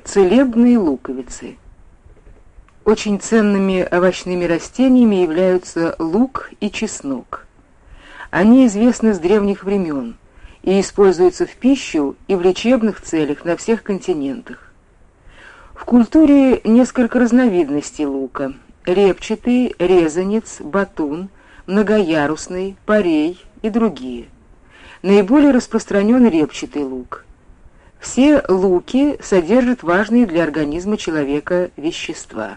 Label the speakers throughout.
Speaker 1: Целебные луковицы. Очень ценными овощными растениями являются лук и чеснок. Они известны с древних времен и используются в пищу и в лечебных целях на всех континентах. В культуре несколько разновидностей лука: репчатый, резанец, батун, многоярусный, порей и другие. Наиболее распространен репчатый лук. Все луки содержат важные для организма человека вещества.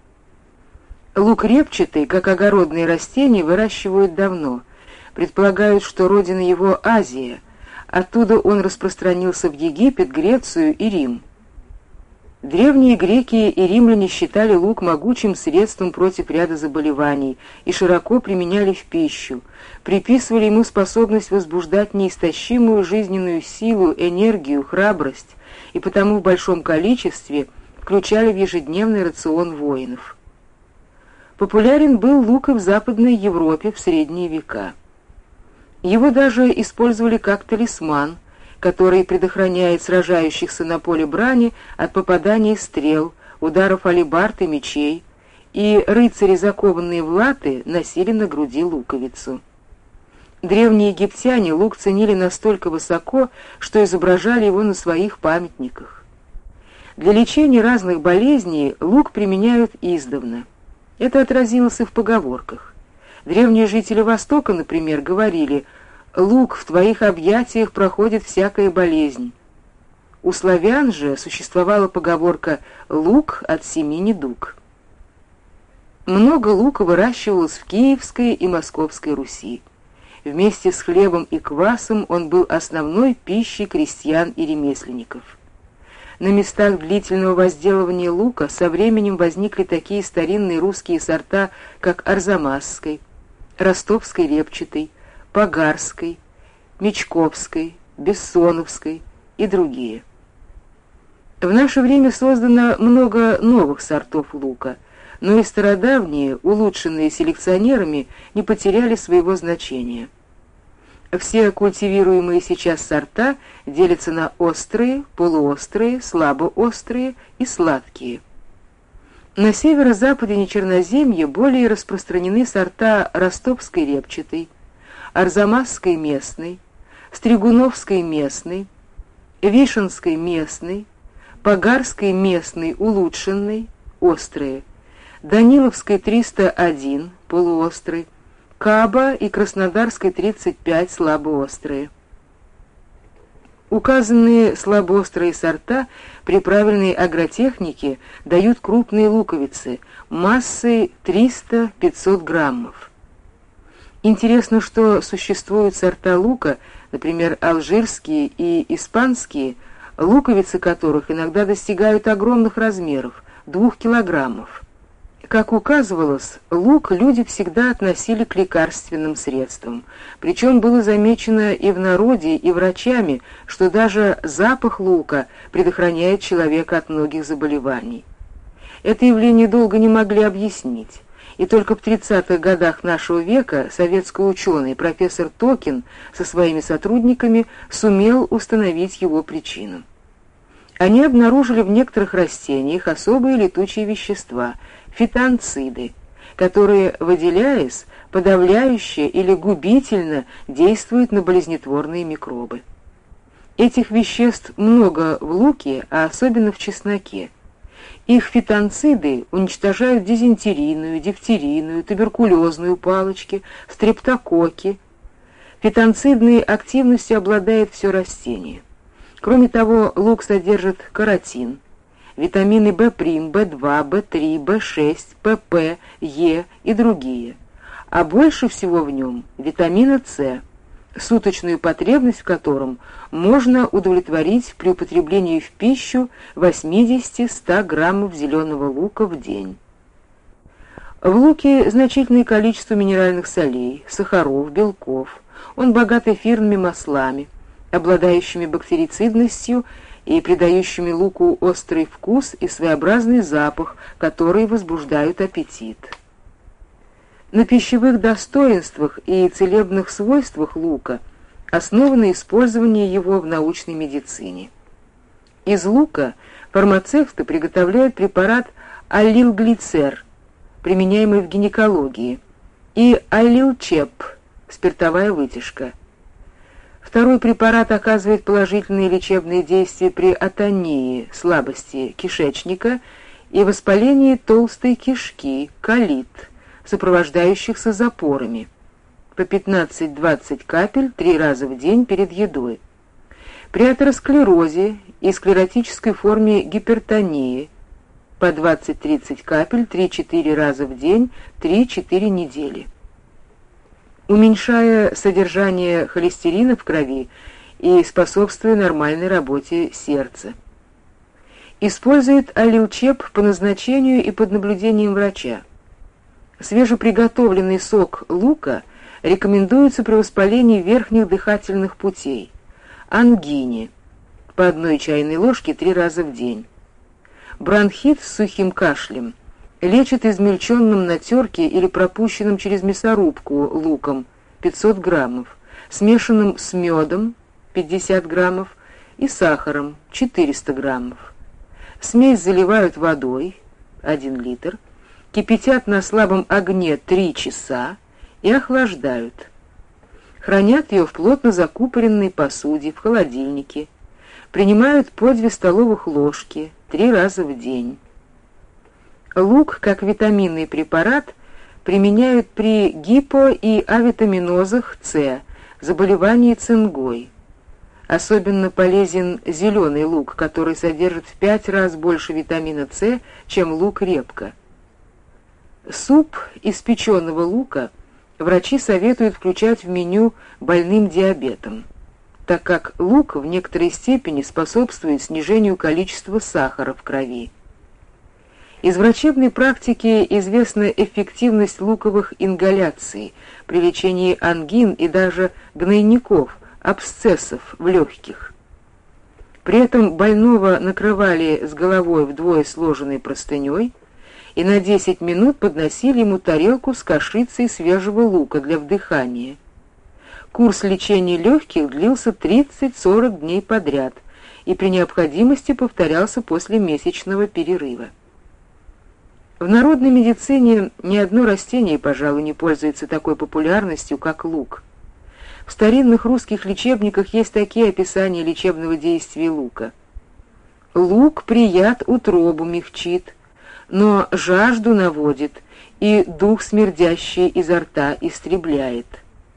Speaker 1: Лук репчатый, как огородное растение, выращивают давно. Предполагают, что родина его Азия. Оттуда он распространился в Египет, Грецию и Рим. Древние греки и римляне считали лук могучим средством против ряда заболеваний и широко применяли в пищу, приписывали ему способность возбуждать неистощимую жизненную силу, энергию, храбрость, и потому в большом количестве включали в ежедневный рацион воинов. Популярен был лук и в Западной Европе в средние века. Его даже использовали как талисман, который предохраняет сражающихся на поле брани от попаданий стрел, ударов алебард и мечей, и рыцари, закованные в латы, носили на груди луковицу. Древние египтяне лук ценили настолько высоко, что изображали его на своих памятниках. Для лечения разных болезней лук применяют издавна. Это отразилось и в поговорках. Древние жители Востока, например, говорили: «Лук, в твоих объятиях проходит всякая болезнь». У славян же существовала поговорка «лук от семи недуг». Много лука выращивалось в Киевской и Московской Руси. Вместе с хлебом и квасом он был основной пищей крестьян и ремесленников. На местах длительного возделывания лука со временем возникли такие старинные русские сорта, как арзамасской, ростовской репчатой, погарской, мечковской, бессоновской и другие. В наше время создано много новых сортов лука, но и стародавние, улучшенные селекционерами, не потеряли своего значения. Все культивируемые сейчас сорта делятся на острые, полуострые, слабоострые и сладкие. На северо-западе Нечерноземья более распространены сорта ростовской репчатой, арзамасской местной, стригуновской местной, вишенской местной, погарской местной улучшенной, острые, даниловской 301, полуострый, Каба и краснодарской 35, слабоострые. Указанные слабоострые сорта при правильной агротехнике дают крупные луковицы массой 300-500 граммов. Интересно, что существуют сорта лука, например, алжирские и испанские, луковицы которых иногда достигают огромных размеров, 2 килограммов. Как указывалось, лук люди всегда относили к лекарственным средствам, причем было замечено и в народе, и врачами, что даже запах лука предохраняет человека от многих заболеваний. Это явление долго не могли объяснить, и только в 30-х годах нашего века советский ученый профессор Токин со своими сотрудниками сумел установить его причину. Они обнаружили в некоторых растениях особые летучие вещества – фитонциды, которые, выделяясь, подавляюще или губительно действуют на болезнетворные микробы. Этих веществ много в луке, а особенно в чесноке. Их фитонциды уничтожают дизентерийную, дифтерийную, туберкулезную палочки, стрептококки. Фитонцидной активностью обладает все растение. Кроме того, лук содержит каротин, витамины В', В2, В3, В6, ПП, Е и другие, а больше всего в нем витамина С, суточную потребность в котором можно удовлетворить при употреблении в пищу 80-100 граммов зеленого лука в день. В луке значительное количество минеральных солей, сахаров, белков. Он богат эфирными маслами, обладающими бактерицидностью и придающими луку острый вкус и своеобразный запах, которые возбуждают аппетит. На пищевых достоинствах и целебных свойствах лука основано использование его в научной медицине. Из лука Фармацевты приготовляют препарат аллилглицер, применяемый в гинекологии, и аллилчеп, спиртовая вытяжка. Второй препарат оказывает положительные лечебные действия при атонии, слабости кишечника и воспалении толстой кишки, колит, сопровождающихся запорами. По 15-20 капель 3 раза в день перед едой. При атеросклерозе и склеротической форме гипертонии по 20-30 капель 3-4 раза в день 3-4 недели. Уменьшая содержание холестерина в крови и способствуя нормальной работе сердца. Использует аллилчеп по назначению и под наблюдением врача. Свежеприготовленный сок лука рекомендуется при воспалении верхних дыхательных путей, ангине, по 1 чайной ложке 3 раза в день. Бронхит с сухим кашлем лечит измельченным на терке или пропущенным через мясорубку луком 500 граммов, смешанным с медом 50 граммов и сахаром 400 граммов. Смесь заливают водой 1 литр, кипятят на слабом огне 3 часа и охлаждают. Хранят ее в плотно закупоренной посуде в холодильнике. Принимают по 2 столовых ложки 3 раза в день. Лук, как витаминный препарат, применяют при гипо- и авитаминозах С, заболевании цингой. Особенно полезен зеленый лук, который содержит в 5 раз больше витамина С, чем лук-репка. Суп из печеного лука врачи советуют включать в меню больным диабетом, так как лук в некоторой степени способствует снижению количества сахара в крови. Из врачебной практики известна эффективность луковых ингаляций при лечении ангин и даже гнойников, абсцессов в легких. При этом больного накрывали с головой вдвое сложенной простыней и на 10 минут подносили ему тарелку с кашицей свежего лука для вдыхания. Курс лечения легких длился 30-40 дней подряд и при необходимости повторялся после месячного перерыва. В народной медицине ни одно растение, пожалуй, не пользуется такой популярностью, как лук. В старинных русских лечебниках есть такие описания лечебного действия лука. Лук прият утробу мягчит, но жажду наводит и дух смердящий изо рта истребляет.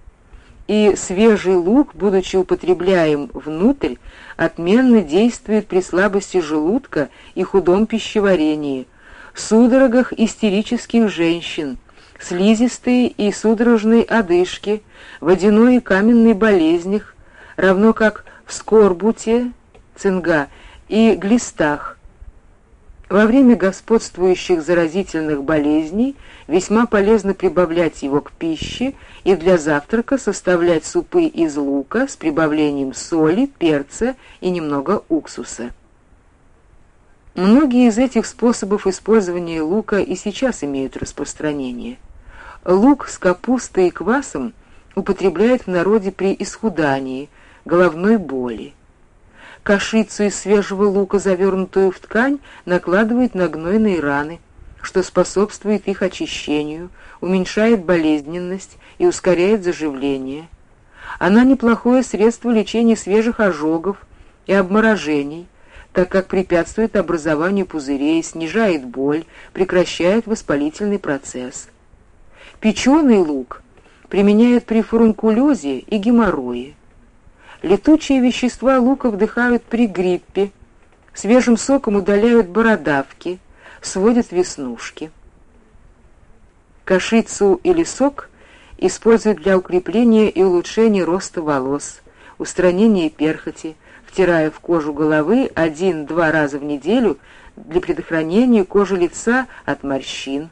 Speaker 1: И свежий лук, будучи употребляем внутрь, отменно действует при слабости желудка и худом пищеварении, судорогах истерических женщин, слизистой и судорожной одышке, водяной и каменной болезнях, равно как в скорбуте, цинга, и глистах. Во время господствующих заразительных болезней весьма полезно прибавлять его к пище и для завтрака составлять супы из лука с прибавлением соли, перца и немного уксуса. Многие из этих способов использования лука и сейчас имеют распространение. Лук с капустой и квасом употребляют в народе при исхудании, головной боли. Кашицу из свежего лука, завернутую в ткань, накладывают на гнойные раны, что способствует их очищению, уменьшает болезненность и ускоряет заживление. Она неплохое средство лечения свежих ожогов и обморожений, так как препятствует образованию пузырей, снижает боль, прекращает воспалительный процесс. Печеный лук применяют при фурункулезе и геморрое. Летучие вещества лука вдыхают при гриппе, свежим соком удаляют бородавки, сводят веснушки. Кашицу или сок используют для укрепления и улучшения роста волос, устранения перхоти, втирая в кожу головы 1-2 раза в неделю для предохранения кожи лица от морщин.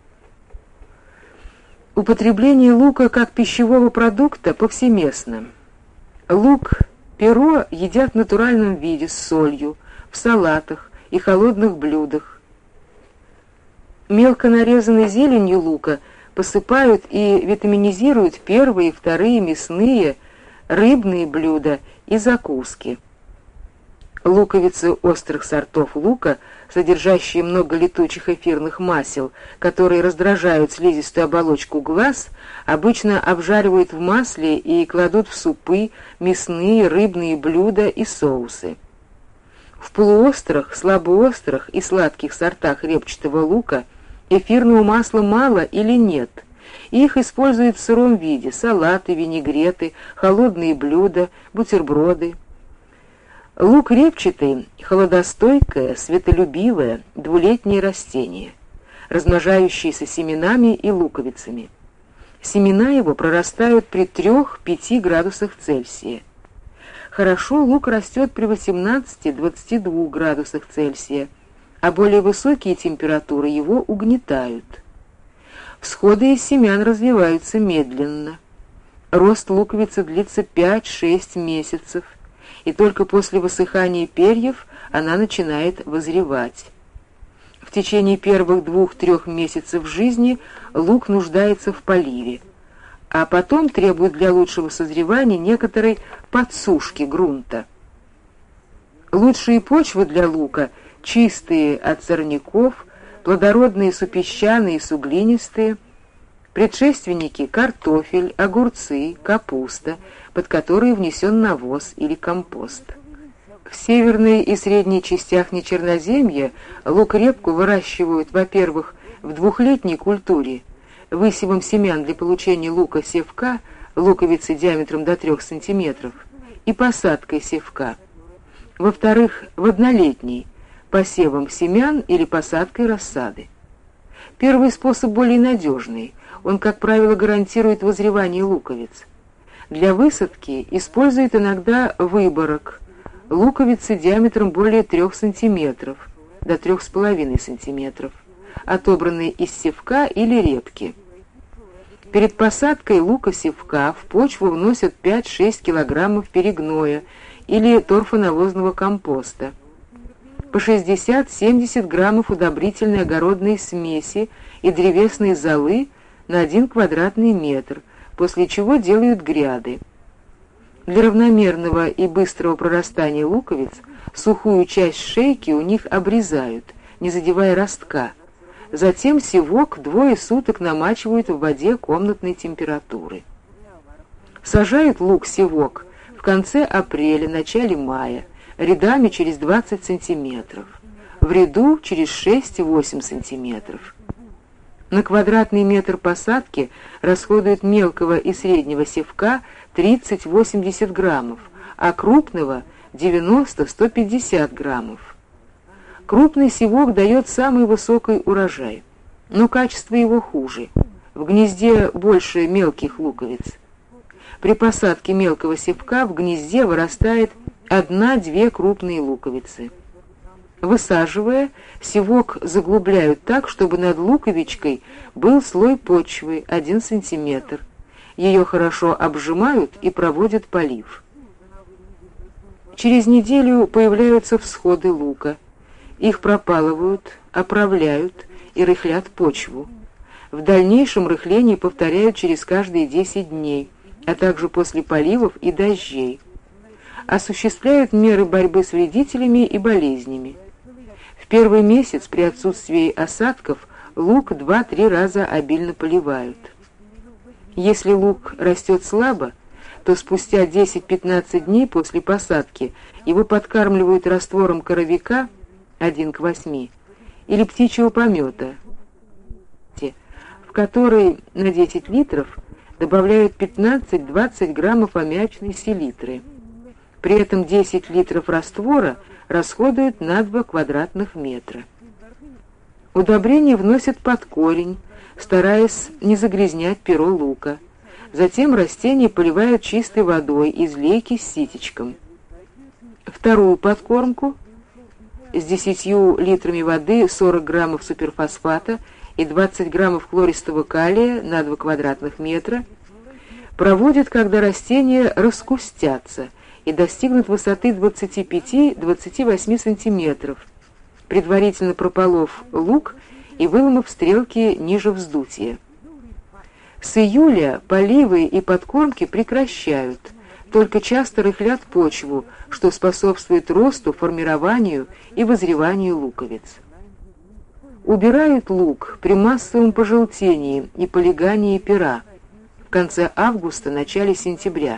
Speaker 1: Употребление лука как пищевого продукта повсеместно. Лук-перо едят в натуральном виде с солью, в салатах и холодных блюдах. Мелко нарезанной зеленью лука посыпают и витаминизируют первые и вторые мясные, рыбные блюда и закуски. Луковицы острых сортов лука, содержащие много летучих эфирных масел, которые раздражают слизистую оболочку глаз, обычно обжаривают в масле и кладут в супы, мясные, рыбные блюда и соусы. В полуострых, слабоострых и сладких сортах репчатого лука эфирного масла мало или нет, и их используют в сыром виде: салаты, винегреты, холодные блюда, бутерброды. Лук репчатый – холодостойкое, светолюбивое, двулетнее растение, размножающееся семенами и луковицами. Семена его прорастают при 3-5 градусах Цельсия. Хорошо лук растет при 18-22 градусах Цельсия, а более высокие температуры его угнетают. Всходы из семян развиваются медленно. Рост луковицы длится 5-6 месяцев, и только после высыхания перьев она начинает вызревать. В течение первых 2-3 месяцев жизни лук нуждается в поливе, а потом требует для лучшего созревания некоторой подсушки грунта. Лучшие почвы для лука – чистые от сорняков, плодородные супесчаные и суглинистые, предшественники – картофель, огурцы, капуста, под которые внесен навоз или компост. В северной и средней частях нечерноземья лук-репку выращивают, во-первых, в двухлетней культуре, высевом семян для получения лука-севка, луковицы диаметром до 3 см, и посадкой севка. Во-вторых, в однолетней, посевом семян или посадкой рассады. Первый способ более надежный, он, как правило, гарантирует вызревание луковиц. Для высадки используют иногда выборок, луковицы диаметром более 3 см, до 3,5 см, отобранные из севка или репки. Перед посадкой лука-севка в почву вносят 5-6 кг перегноя или торфонавозного компоста, по 60-70 граммов удобрительной огородной смеси и древесной золы на 1 квадратный метр, после чего делают гряды. Для равномерного и быстрого прорастания луковиц сухую часть шейки у них обрезают, не задевая ростка. Затем севок 2 суток намачивают в воде комнатной температуры. Сажают лук-севок в конце апреля, начале мая, рядами через 20 сантиметров, в ряду через 6-8 сантиметров. На квадратный метр посадки расходуют мелкого и среднего севка 30-80 граммов, а крупного 90-150 граммов. Крупный севок дает самый высокий урожай, но качество его хуже. В гнезде больше мелких луковиц. При посадке мелкого севка в гнезде вырастает 1-2 крупные луковицы. Высаживая, севок заглубляют так, чтобы над луковичкой был слой почвы 1 см. Ее хорошо обжимают и проводят полив. Через неделю появляются всходы лука. Их пропалывают, оправляют и рыхлят почву. В дальнейшем рыхление повторяют через каждые 10 дней, а также после поливов и дождей. Осуществляют меры борьбы с вредителями и болезнями. В первый месяц при отсутствии осадков лук 2-3 раза обильно поливают. Если лук растет слабо, то спустя 10-15 дней после посадки его подкармливают раствором коровика 1:8 или птичьего помета, в который на 10 литров добавляют 15-20 граммов аммиачной селитры. При этом 10 литров раствора расходуют на 2 квадратных метра. Удобрения вносят под корень, стараясь не загрязнять перо лука. Затем растения поливают чистой водой из лейки с ситечком. Вторую подкормку с 10 литрами воды 40 граммов суперфосфата и 20 граммов хлористого калия на 2 квадратных метра проводят, когда растения раскустятся и достигнут высоты 25-28 сантиметров, предварительно прополов лук и выломав стрелки ниже вздутия. С июля поливы и подкормки прекращают, только часто рыхлят почву, что способствует росту, формированию и вызреванию луковиц. Убирают лук при массовом пожелтении и полигании пера в конце августа, начале сентября.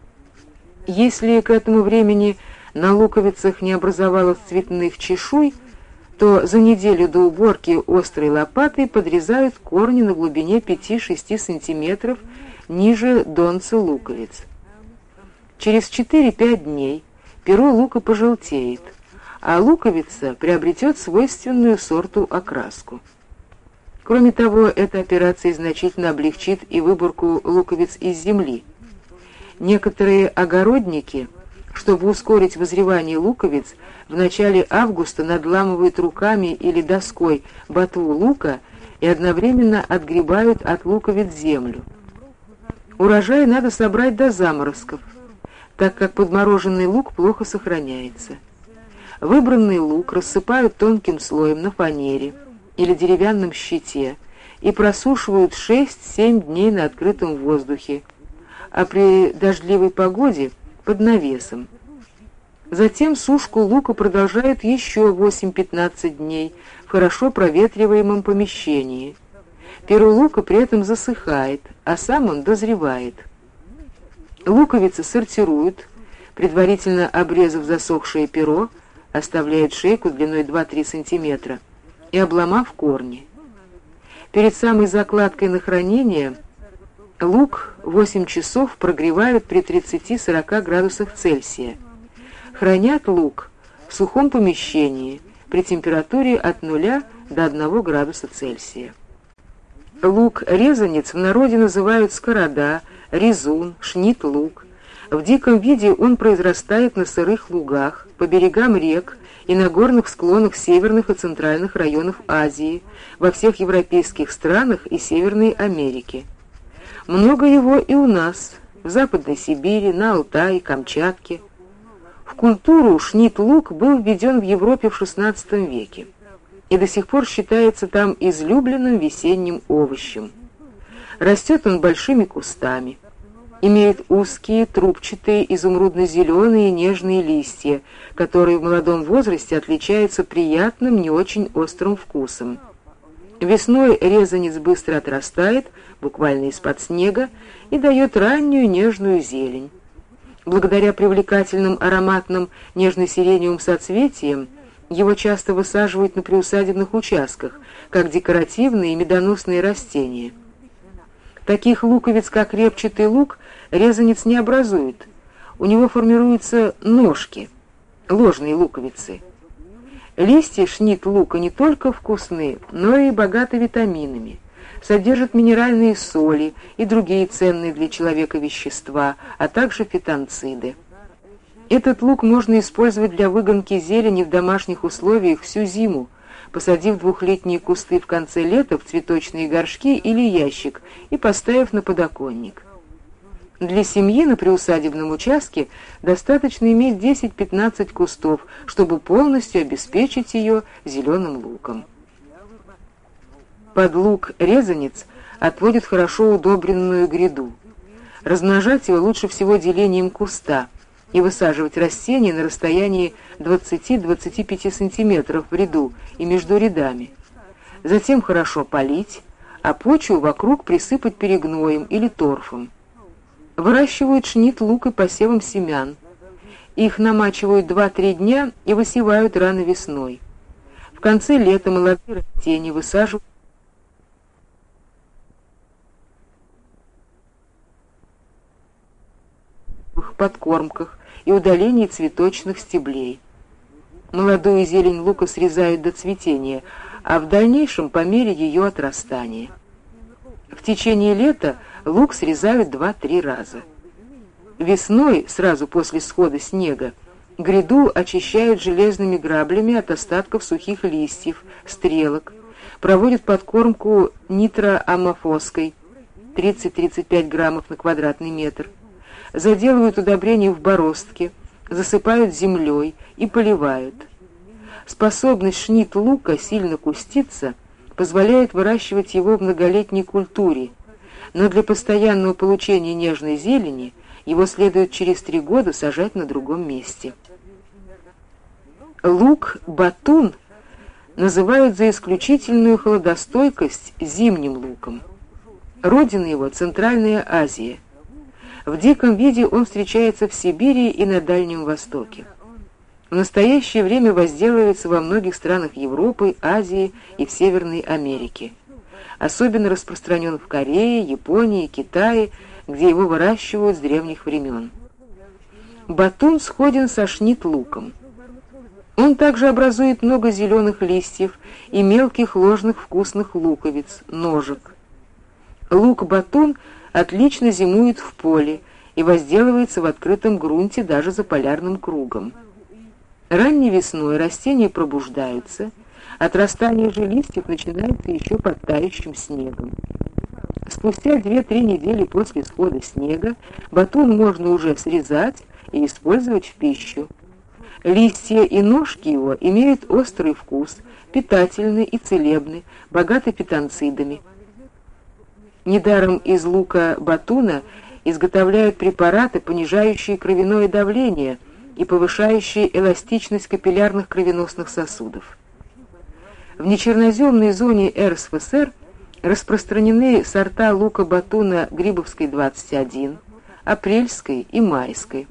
Speaker 1: Если к этому времени на луковицах не образовалось цветных чешуй, то за неделю до уборки острой лопатой подрезают корни на глубине 5-6 см ниже донца луковиц. Через 4-5 дней перо лука пожелтеет, а луковица приобретет свойственную сорту окраску. Кроме того, эта операция значительно облегчит и выборку луковиц из земли. Некоторые огородники, чтобы ускорить вызревание луковиц, в начале августа надламывают руками или доской ботву лука и одновременно отгребают от луковиц землю. Урожай надо собрать до заморозков, так как подмороженный лук плохо сохраняется. Выбранный лук рассыпают тонким слоем на фанере или деревянном щите и просушивают 6-7 дней на открытом воздухе, а при дождливой погоде под навесом. Затем сушку лука продолжают еще 8-15 дней в хорошо проветриваемом помещении. Перо лука при этом засыхает, а сам он дозревает. Луковицы сортируют, предварительно обрезав засохшее перо, оставляют шейку длиной 2-3 см и обломав корни. Перед самой закладкой на хранение лук 8 часов прогревают при 30-40 градусах Цельсия. Хранят лук в сухом помещении при температуре от 0 до 1 градуса Цельсия. Лук-резанец в народе называют скорода, резун, шнит-лук. В диком виде он произрастает на сырых лугах, по берегам рек и на горных склонах северных и центральных районов Азии, во всех европейских странах и Северной Америке. Много его и у нас, в Западной Сибири, на Алтае, Камчатке. В культуру шнит-лук был введен в Европе в XVI веке и до сих пор считается там излюбленным весенним овощем. Растет он большими кустами, имеет узкие, трубчатые, изумрудно-зеленые нежные листья, которые в молодом возрасте отличаются приятным, не очень острым вкусом. Весной резанец быстро отрастает, буквально из-под снега, и дает раннюю нежную зелень. Благодаря привлекательным ароматным нежно-сиреневым соцветиям его часто высаживают на приусадебных участках, как декоративные и медоносные растения. Таких луковиц, как репчатый лук, резанец не образует. У него формируются ножки, ложные луковицы. Листья шнит-лука не только вкусны, но и богаты витаминами. Содержат минеральные соли и другие ценные для человека вещества, а также фитонциды. Этот лук можно использовать для выгонки зелени в домашних условиях всю зиму, посадив двухлетние кусты в конце лета в цветочные горшки или ящик и поставив на подоконник. Для семьи на приусадебном участке достаточно иметь 10-15 кустов, чтобы полностью обеспечить ее зеленым луком. Под лук-резанец отводят хорошо удобренную гряду. Размножать его лучше всего делением куста и высаживать растения на расстоянии 20-25 см в ряду и между рядами. Затем хорошо полить, а почву вокруг присыпать перегноем или торфом. Выращивают шнит лук и посевом семян. Их намачивают 2-3 дня и высевают рано весной. В конце лета молодые растения высаживают в подкормках и удалении цветочных стеблей. Молодую зелень лука срезают до цветения, а в дальнейшем по мере ее отрастания. В течение лета лук срезают 2-3 раза. Весной, сразу после схода снега, гряду очищают железными граблями от остатков сухих листьев, стрелок, проводят подкормку нитроамофоской 30-35 граммов на квадратный метр, заделывают удобрения в бороздке, засыпают землей и поливают. Способность шнит лука сильно куститься позволяет выращивать его в многолетней культуре, но для постоянного получения нежной зелени Его следует через 3 года сажать на другом месте. Лук-батун называют за исключительную холодостойкость зимним луком. Родина его — Центральная Азия. В диком виде он встречается в Сибири и на Дальнем Востоке. В настоящее время возделывается во многих странах Европы, Азии и в Северной Америке. Особенно распространен в Корее, Японии, Китае, где его выращивают с древних времен. Батун сходен со шнит-луком. Он также образует много зеленых листьев и мелких ложных вкусных луковиц, ножек. Лук-батун отлично зимует в поле и возделывается в открытом грунте даже за полярным кругом. Ранней весной растения пробуждаются, отрастание же листьев начинается еще под тающим снегом. Спустя 2-3 недели после схода снега батун можно уже срезать и использовать в пищу. Листья и ножки его имеют острый вкус, питательны и целебны, богаты питонцидами. Недаром из лука-батуна изготовляют препараты, понижающие кровяное давление и повышающие эластичность капиллярных кровеносных сосудов. В нечерноземной зоне РСФСР распространены сорта лука-батуна Грибовской 21, Апрельской и Майской.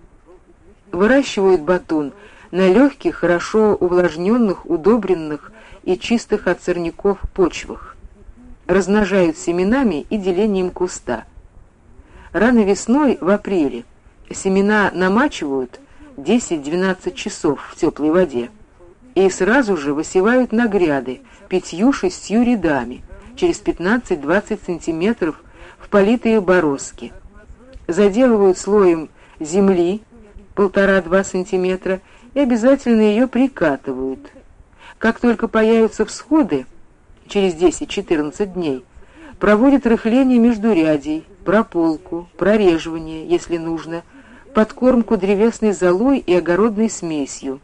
Speaker 1: Выращивают батун на легких, хорошо увлажненных, удобренных и чистых от сорняков почвах. Размножают семенами и делением куста. Рано весной, в апреле, семена намачивают 10-12 часов в теплой воде и сразу же высевают на гряды 5-6 рядами через 15-20 сантиметров в политые бороздки. Заделывают слоем земли 1,5-2 сантиметра и обязательно ее прикатывают. Как только появятся всходы, через 10-14 дней, проводят рыхление междурядий, прополку, прореживание, если нужно, подкормку древесной золой и огородной смесью.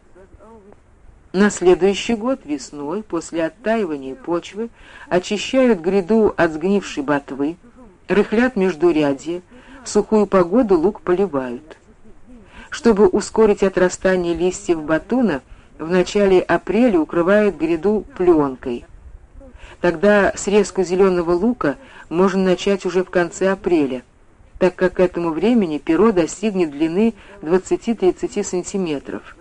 Speaker 1: На следующий год весной, после оттаивания почвы, очищают гряду от сгнившей ботвы, рыхлят междурядье, в сухую погоду лук поливают. Чтобы ускорить отрастание листьев батуна, в начале апреля укрывают гряду пленкой. Тогда срезку зеленого лука можно начать уже в конце апреля, так как к этому времени перо достигнет длины 20-30 сантиметров.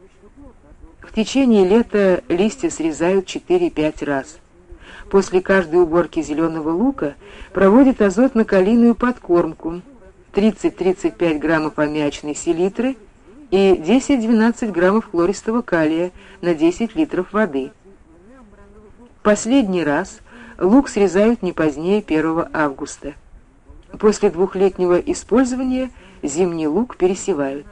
Speaker 1: В течение лета листья срезают 4-5 раз. После каждой уборки зеленого лука проводят азотно-калийную подкормку 30-35 граммов аммиачной селитры и 10-12 граммов хлористого калия на 10 литров воды. Последний раз лук срезают не позднее 1 августа. После 2-летнего использования зимний лук пересевают.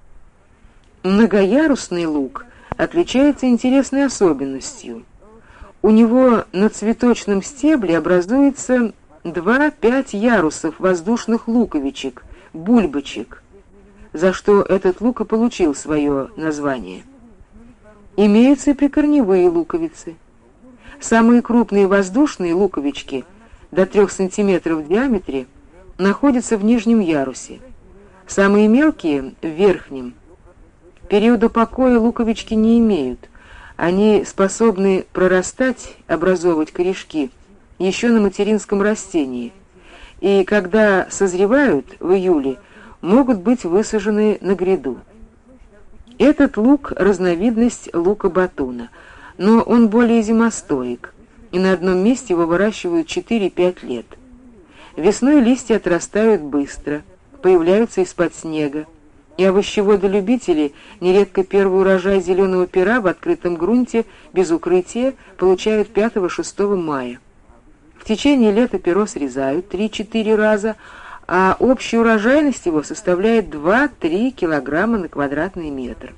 Speaker 1: Многоярусный лук отличается интересной особенностью. У него на цветочном стебле образуется 2-5 ярусов воздушных луковичек, бульбочек, за что этот лук и получил свое название. Имеются и прикорневые луковицы. Самые крупные воздушные луковички, до 3 см в диаметре, находятся в нижнем ярусе. Самые мелкие — в верхнем. Периода покоя луковички не имеют. Они способны прорастать, образовывать корешки еще на материнском растении, и когда созревают в июле, могут быть высажены на гряду. Этот лук — разновидность лука-батуна, но он более зимостойк, и на одном месте его выращивают 4-5 лет. Весной листья отрастают быстро, появляются из-под снега, и овощеводы-любители нередко первый урожай зеленого пера в открытом грунте без укрытия получают 5-6 мая. В течение лета перо срезают 3-4 раза, а общая урожайность его составляет 2-3 килограмма на квадратный метр.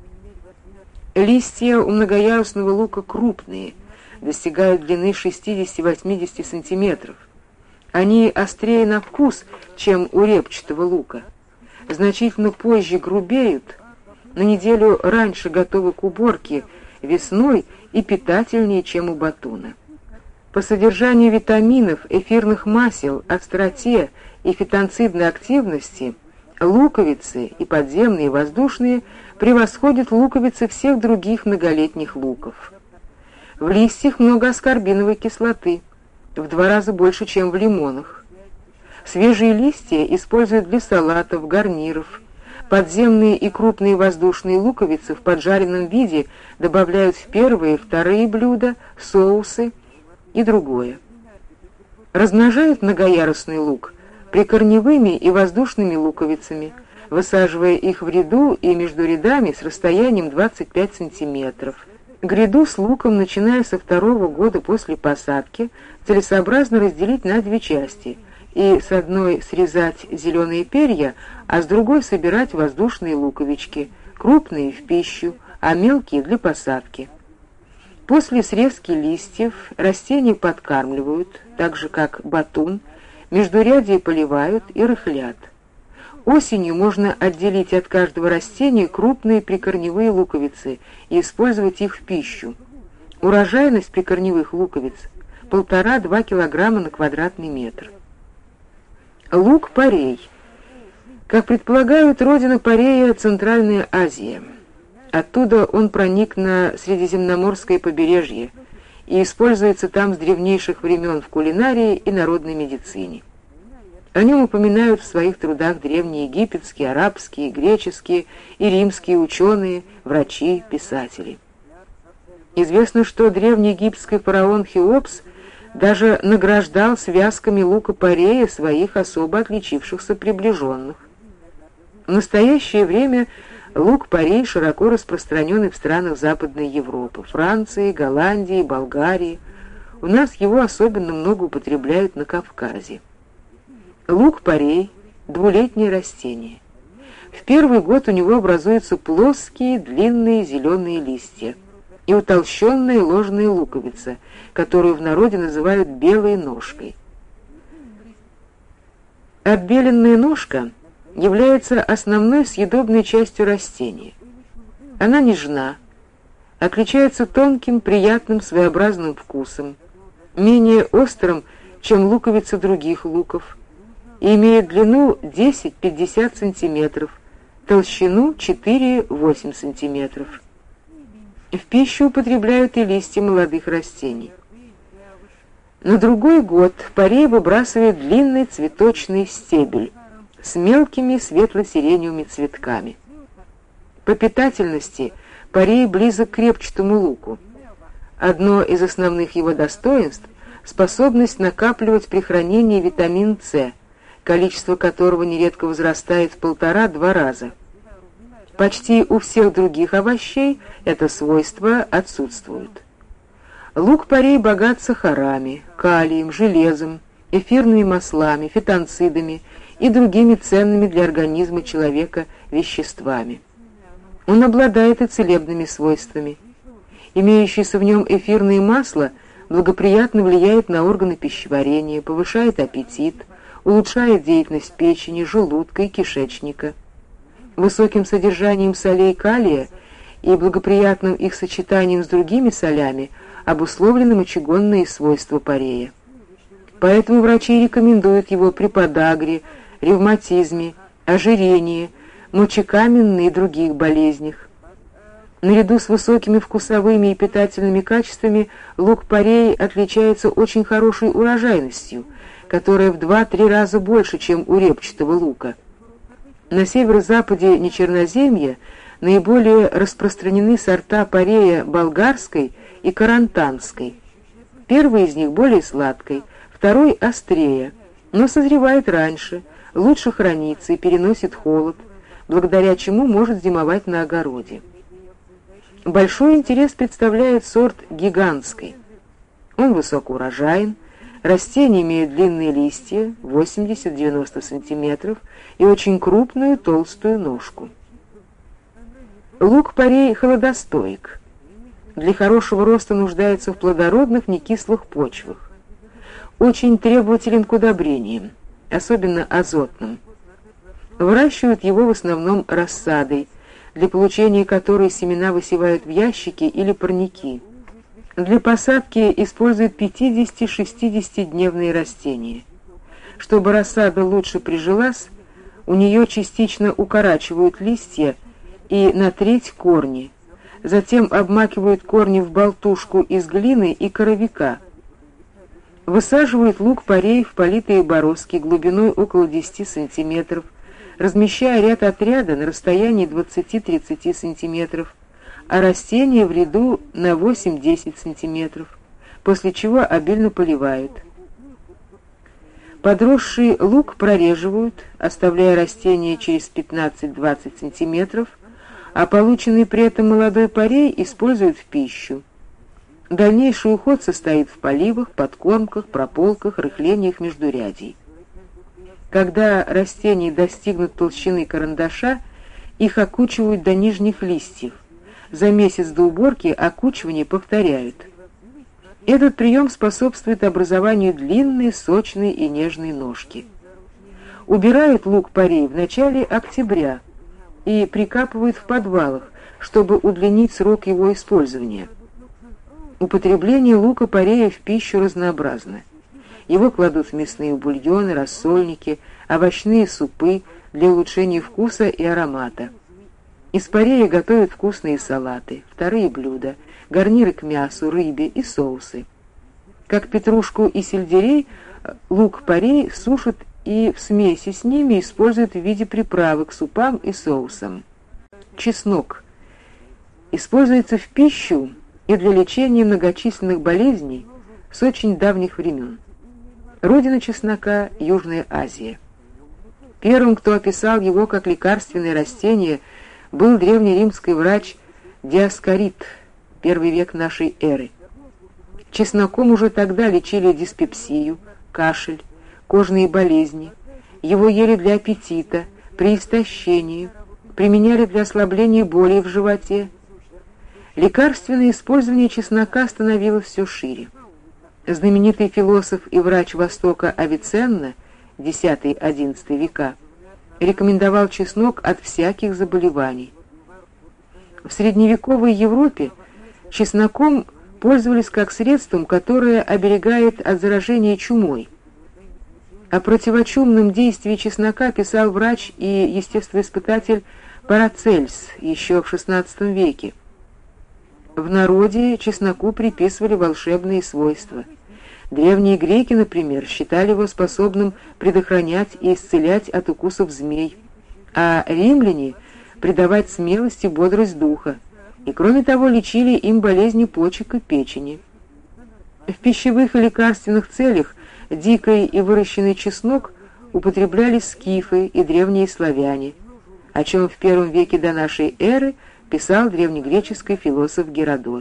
Speaker 1: Листья у многоярусного лука крупные, достигают длины 60-80 сантиметров. Они острее на вкус, чем у репчатого лука. Значительно позже грубеют, на неделю раньше готовы к уборке весной и питательнее, чем у батуна. По содержанию витаминов, эфирных масел, остроте и фитонцидной активности Луковицы, и подземные, и воздушные, превосходят луковицы всех других многолетних луков. В листьях много аскорбиновой кислоты, в 2 раза больше, чем в лимонах. Свежие листья используют для салатов, гарниров. Подземные и крупные воздушные луковицы в поджаренном виде добавляют в первые и вторые блюда, соусы и другое. Размножают многоярусный лук прикорневыми и воздушными луковицами, высаживая их в ряду и между рядами с расстоянием 25 сантиметров. Гряду с луком, начиная со 2-го года после посадки, целесообразно разделить на 2 части и с одной срезать зеленые перья, а с другой собирать воздушные луковички, крупные в пищу, а мелкие для посадки. После срезки листьев растения подкармливают, так же как батун, междурядье поливают и рыхлят. Осенью можно отделить от каждого растения крупные прикорневые луковицы и использовать их в пищу. Урожайность прикорневых луковиц 1,5–2 килограмма на квадратный метр. Лук-порей. Как предполагают, родина порея — Центральная Азия. Оттуда он проник на Средиземноморское побережье и используется там с древнейших времен в кулинарии и народной медицине. О нем упоминают в своих трудах древние египетские, арабские, греческие и римские ученые, врачи, писатели. Известно, что древнеегипетский фараон Хеопс даже награждал связками лука-порея своих особо отличившихся приближенных. В настоящее время лук-порей широко распространен в странах Западной Европы, Франции, Голландии, Болгарии. У нас его особенно много употребляют на Кавказе. Лук-порей – 2-летнее растение. В первый год у него образуются плоские, длинные зеленые листья и утолщенная ложная луковица, которую в народе называют белой ножкой. Отбеленная ножка является основной съедобной частью растения. Она нежна, отличается тонким, приятным, своеобразным вкусом, менее острым, чем луковицы других луков, и имеет длину 10–50 см, толщину 4–8 см. В пищу употребляют и листья молодых растений. На другой год порей выбрасывает длинный цветочный стебель с мелкими светло-сиреневыми цветками. По питательности порей близок к репчатому луку. Одно из основных его достоинств – способность накапливать при хранении витамин С, количество которого нередко возрастает в 1,5–2 раза. Почти у всех других овощей это свойство отсутствует. Лук-порей богат сахарами, калием, железом, эфирными маслами, фитонцидами и другими ценными для организма человека веществами. Он обладает и целебными свойствами. Имеющееся в нем эфирное масло благоприятно влияет на органы пищеварения, повышает аппетит, улучшает деятельность печени, желудка и кишечника. Высоким содержанием солей калия и благоприятным их сочетанием с другими солями обусловлены мочегонные свойства порея. Поэтому врачи рекомендуют его при подагре, ревматизме, ожирении, мочекаменной и других болезнях. Наряду с высокими вкусовыми и питательными качествами лук-порей отличается очень хорошей урожайностью, которая в 2–3 раза больше, чем у репчатого лука. На северо-западе Нечерноземья наиболее распространены сорта порея болгарской и карантанской. Первый из них более сладкий, второй острее, но созревает раньше, лучше хранится и переносит холод, благодаря чему может зимовать на огороде. Большой интерес представляет сорт гигантской. Он высокоурожаен, растение имеет длинные листья, 80–90 см, и очень крупную толстую ножку. Лук-порей холодостоек. Для хорошего роста нуждается в плодородных, некислых почвах. Очень требователен к удобрениям, особенно азотным. Выращивают его в основном рассадой, для получения которой семена высевают в ящики или парники. Для посадки используют 50–60-дневные растения. Чтобы рассада лучше прижилась, У нее частично укорачивают листья и на треть корни. Затем обмакивают корни в болтушку из глины и коровика. Высаживают лук-порей в политые бороздки глубиной около 10 см, размещая ряд от ряда на расстоянии 20-30 см, а растения в ряду на 8-10 см, после чего обильно поливают. Подросший лук прореживают, оставляя растения через 15-20 см, а полученный при этом молодой порей используют в пищу. Дальнейший уход состоит в поливах, подкормках, прополках, рыхлениях междурядий. Когда растения достигнут толщины карандаша, их окучивают до нижних листьев. За месяц до уборки окучивание повторяют. Этот прием способствует образованию длинной, сочной и нежной ножки. Убирают лук-порей в начале октября и прикапывают в подвалах, чтобы удлинить срок его использования. Употребление лука-порея в пищу разнообразно. Его кладут в мясные бульоны, рассольники, овощные супы для улучшения вкуса и аромата. Из порея готовят вкусные салаты, вторые блюда, гарниры к мясу, рыбе и соусы. Как петрушку и сельдерей, лук-порей сушат и в смеси с ними используют в виде приправы к супам и соусам. Чеснок используется в пищу и для лечения многочисленных болезней с очень давних времен. Родина чеснока – Южная Азия. Первым, кто описал его как лекарственное растение, был древнеримский врач Диоскорид, первый век нашей эры. Чесноком уже тогда лечили диспепсию, кашель, кожные болезни. Его ели для аппетита, при истощении, применяли для ослабления боли в животе. Лекарственное использование чеснока становилось все шире. Знаменитый философ и врач Востока Авиценна, X-XI века, рекомендовал чеснок от всяких заболеваний. В средневековой Европе чесноком пользовались как средством, которое оберегает от заражения чумой. О противочумном действии чеснока писал врач и естествоиспытатель Парацельс еще в XVI веке. В народе чесноку приписывали волшебные свойства. Древние греки, например, считали его способным предохранять и исцелять от укусов змей, а римляне — придавать смелость и бодрость духа, и, кроме того, лечили им болезни почек и печени. В пищевых и лекарственных целях дикий и выращенный чеснок употребляли скифы и древние славяне, о чем в I веке до нашей эры писал древнегреческий философ Геродот.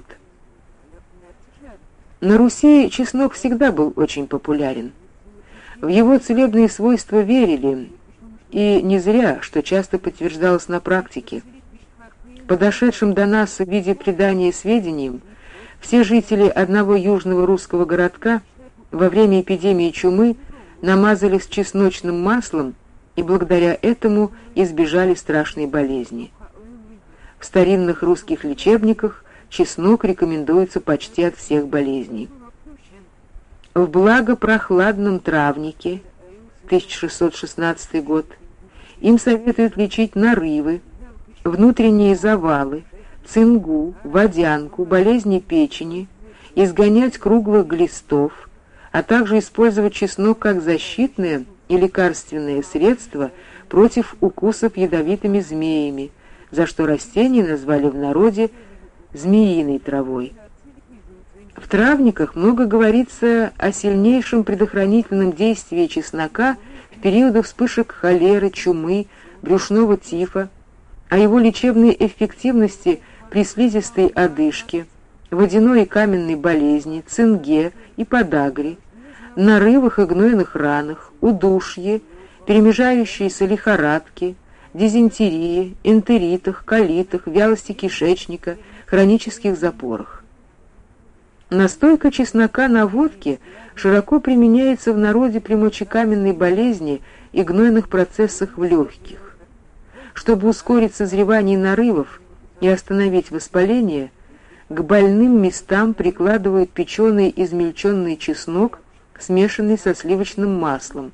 Speaker 1: На Руси чеснок всегда был очень популярен. В его целебные свойства верили, и не зря, что часто подтверждалось на практике. По дошедшим до нас в виде предания сведениям, все жители одного южного русского городка во время эпидемии чумы намазались чесночным маслом и благодаря этому избежали страшной болезни. В старинных русских лечебниках чеснок рекомендуется почти от всех болезней. В благопрохладном травнике, 1616 год, им советуют лечить нарывы, внутренние завалы, цингу, водянку, болезни печени, изгонять круглых глистов, а также использовать чеснок как защитное и лекарственное средство против укусов ядовитыми змеями, за что растение назвали в народе змеиной травой. В травниках много говорится о сильнейшем предохранительном действии чеснока в периоды вспышек холеры, чумы, брюшного тифа, о его лечебной эффективности при слизистой одышке, водяной и каменной болезни, цинге и подагре, нарывах и гнойных ранах, удушье, перемежающиеся лихорадки, дизентерии, энтеритах, колитах, вялости кишечника, хронических запорах. Настойка чеснока на водке широко применяется в народе при мочекаменной болезни и гнойных процессах в легких. Чтобы ускорить созревание нарывов и остановить воспаление, к больным местам прикладывают печеный измельченный чеснок, смешанный со сливочным маслом,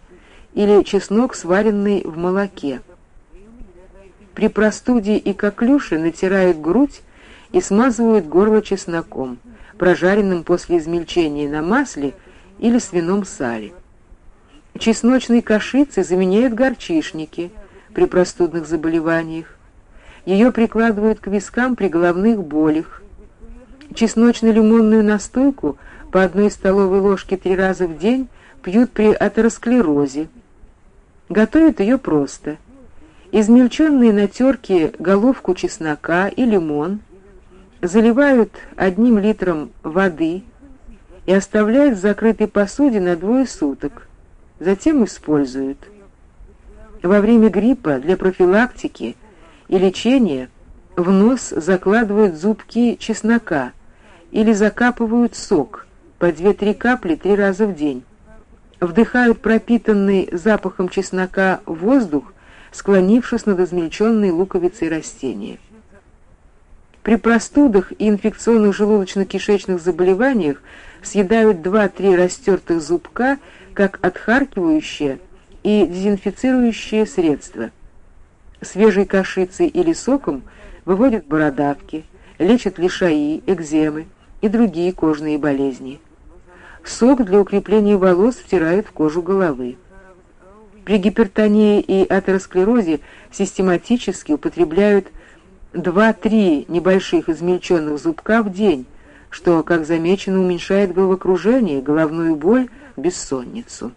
Speaker 1: или чеснок, сваренный в молоке. При простуде и коклюше натирают грудь и смазывают горло чесноком, прожаренным после измельчения на масле или свином сале. Чесночной кашицей заменяют горчишники при простудных заболеваниях. Ее прикладывают к вискам при головных болях. Чесночно-лимонную настойку по 1 столовой ложке 3 раза в день пьют при атеросклерозе. Готовят ее просто. Измельченные на терке головку чеснока и лимон заливают 1 литром воды и оставляют в закрытой посуде на 2 суток. Затем используют. Во время гриппа для профилактики и лечения в нос закладывают зубки чеснока или закапывают сок по 2-3 капли 3 раза в день. Вдыхают пропитанный запахом чеснока воздух, склонившись над измельченной луковицей растения. При простудах и инфекционных желудочно-кишечных заболеваниях съедают 2-3 растертых зубка как отхаркивающее и дезинфицирующее средство. Свежей кашицей или соком выводят бородавки, лечат лишаи, экземы и другие кожные болезни. Сок для укрепления волос втирают в кожу головы. При гипертонии и атеросклерозе систематически употребляют 2-3 небольших измельченных зубка в день, что, как замечено, уменьшает головокружение, головную боль, бессонницу.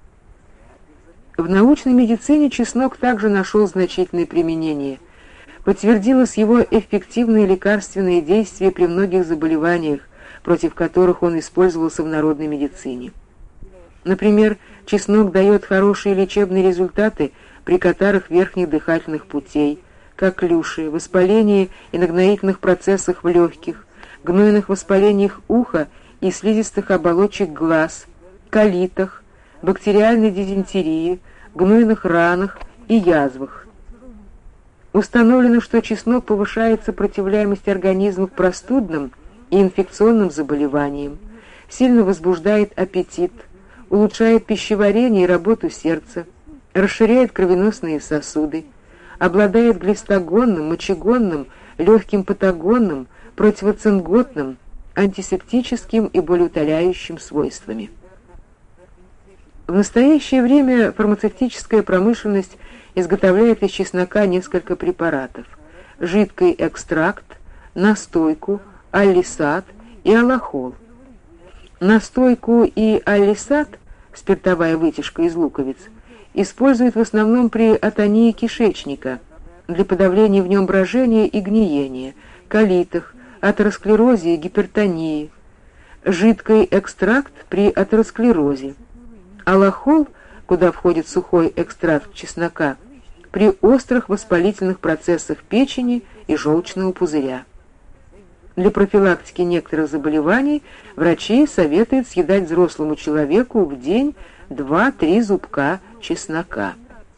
Speaker 1: В научной медицине чеснок также нашел значительное применение. Подтвердилось его эффективное лекарственное действие при многих заболеваниях, против которых он использовался в народной медицине. Например, чеснок дает хорошие лечебные результаты при катарах верхних дыхательных путей, коклюше, воспалении и нагноительных процессах в легких, гнойных воспалениях уха и слизистых оболочек глаз, колитах, бактериальной дизентерии, гнойных ранах и язвах. Установлено, что чеснок повышает сопротивляемость организма к простудным и инфекционным заболеваниям, сильно возбуждает аппетит, улучшает пищеварение и работу сердца, расширяет кровеносные сосуды, обладает глистогонным, мочегонным, легким патагонным, противоцинготным, антисептическим и болеутоляющим свойствами. В настоящее время фармацевтическая промышленность изготовляет из чеснока несколько препаратов: жидкий экстракт, настойку, аллисат и аллохол. Настойку и аллисат, спиртовая вытяжка из луковиц, используют в основном при атонии кишечника, для подавления в нем брожения и гниения, колитах, атеросклерозе и гипертонии, жидкий экстракт при атеросклерозе, аллохол, куда входит сухой экстракт чеснока, при острых воспалительных процессах печени и желчного пузыря. Для профилактики некоторых заболеваний врачи советуют съедать взрослому человеку в день 2-3 зубка чеснока.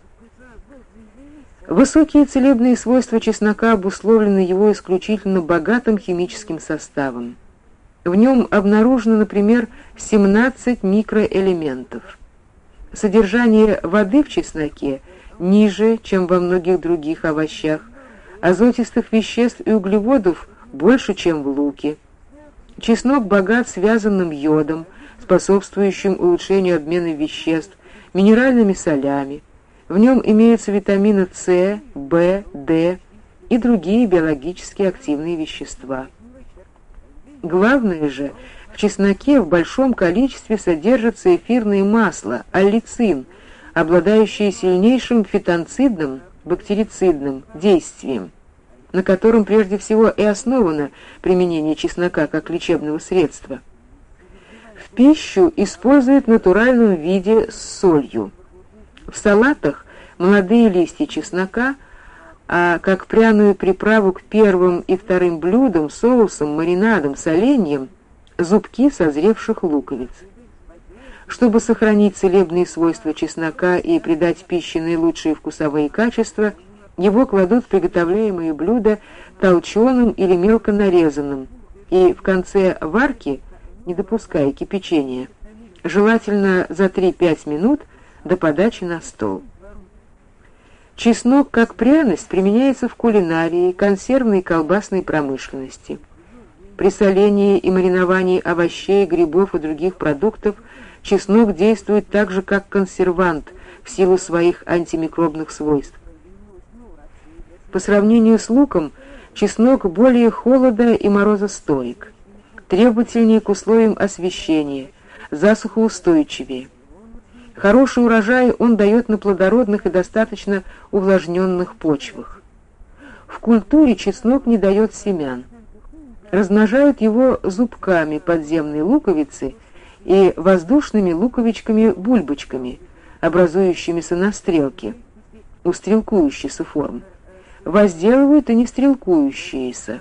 Speaker 1: Высокие целебные свойства чеснока обусловлены его исключительно богатым химическим составом. В нем обнаружено, например, 17 микроэлементов. Содержание воды в чесноке ниже, чем во многих других овощах, азотистых веществ и углеводов больше, чем в луке. Чеснок богат связанным йодом, способствующим улучшению обмена веществ, минеральными солями. В нем имеются витамины С, В, D и другие биологически активные вещества. Главное же, в чесноке в большом количестве содержится эфирное масло, аллицин, обладающее сильнейшим фитонцидным, бактерицидным действием, на котором прежде всего и основано применение чеснока как лечебного средства. В пищу используют в натуральном виде с солью. В салатах молодые листья чеснока, а как пряную приправу к первым и вторым блюдам, соусам, маринадам, соленьям, зубки созревших луковиц. Чтобы сохранить целебные свойства чеснока и придать пище наилучшие вкусовые качества, его кладут в приготовляемые блюда толченым или мелко нарезанным, и в конце варки, не допуская кипячения, желательно за 3-5 минут до подачи на стол. Чеснок как пряность применяется в кулинарии, консервной и колбасной промышленности. При солении и мариновании овощей, грибов и других продуктов чеснок действует так же, как консервант в силу своих антимикробных свойств. По сравнению с луком, чеснок более холодо- и морозостойк, требовательнее к условиям освещения, засухоустойчивее. Хороший урожай он дает на плодородных и достаточно увлажненных почвах. В культуре чеснок не дает семян. Размножают его зубками подземной луковицы и воздушными луковичками-бульбочками, образующимися на стрелке, у стрелкующихся форм. Возделывают и не стрелкующиеся.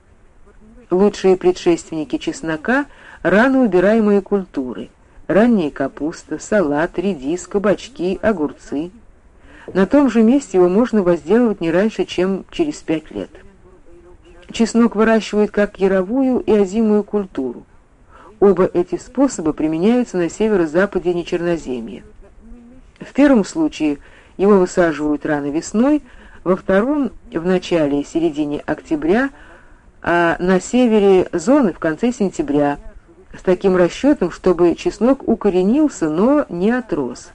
Speaker 1: Лучшие предшественники чеснока – рано убираемые культуры: ранняя капуста, салат, редис, кабачки, огурцы. На том же месте его можно возделывать не раньше, чем через 5 лет. Чеснок выращивают как яровую и озимую культуру. Оба эти способа применяются на северо-западе Нечерноземья. В первом случае его высаживают рано весной, во втором – в начале и середине октября, а на севере зоны в конце сентября, с таким расчетом, чтобы чеснок укоренился, но не отрос.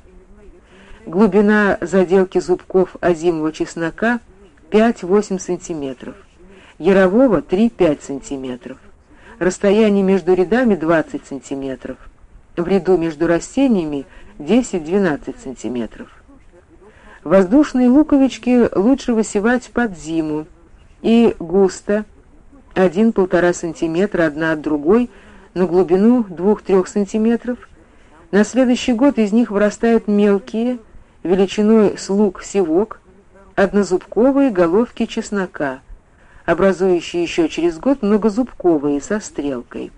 Speaker 1: Глубина заделки зубков озимого чеснока 5-8 см, ярового 3-5 см, расстояние между рядами 20 см, в ряду между растениями 10-12 см. Воздушные луковички лучше высевать под зиму и густо, 1-1,5 см одна от другой, на глубину 2-3 см. На следующий год из них вырастают мелкие, величиной с лук-севок, однозубковые головки чеснока, образующие еще через год многозубковые со стрелкой.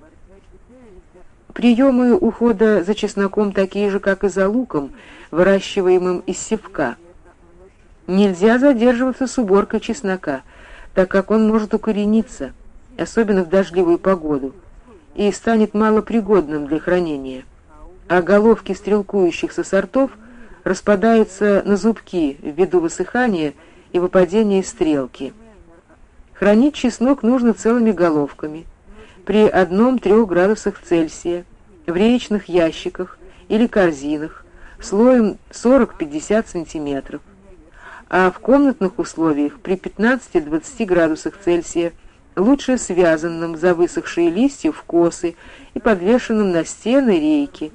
Speaker 1: Приемы ухода за чесноком такие же, как и за луком, выращиваемым из севка. Нельзя задерживаться с уборкой чеснока, так как он может укорениться, особенно в дождливую погоду, и станет малопригодным для хранения, а головки стрелкующихся сортов распадаются на зубки ввиду высыхания и выпадения стрелки. Хранить чеснок нужно целыми головками, при 1-3 градусах Цельсия, в реечных ящиках или корзинах, слоем 40-50 см, а в комнатных условиях при 15-20 градусах Цельсия лучше связанным за высохшие листья в косы и подвешенным на стены рейки.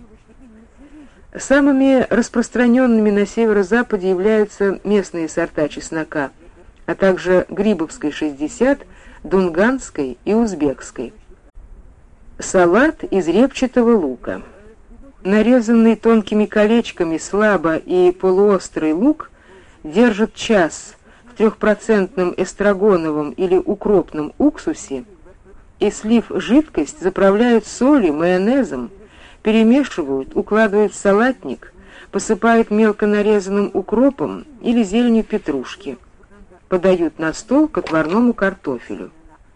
Speaker 1: Самыми распространенными на северо-западе являются местные сорта чеснока, а также Грибовской 60, Дунганской и Узбекской. Салат из репчатого лука. Нарезанный тонкими колечками слабо и полуострый лук держит час в 3% эстрагоновом или укропном уксусе и, слив жидкость, заправляют солью, майонезом, перемешивают, укладывают в салатник, посыпают мелко нарезанным укропом или зеленью петрушки. Подают на стол к отварному картофелю.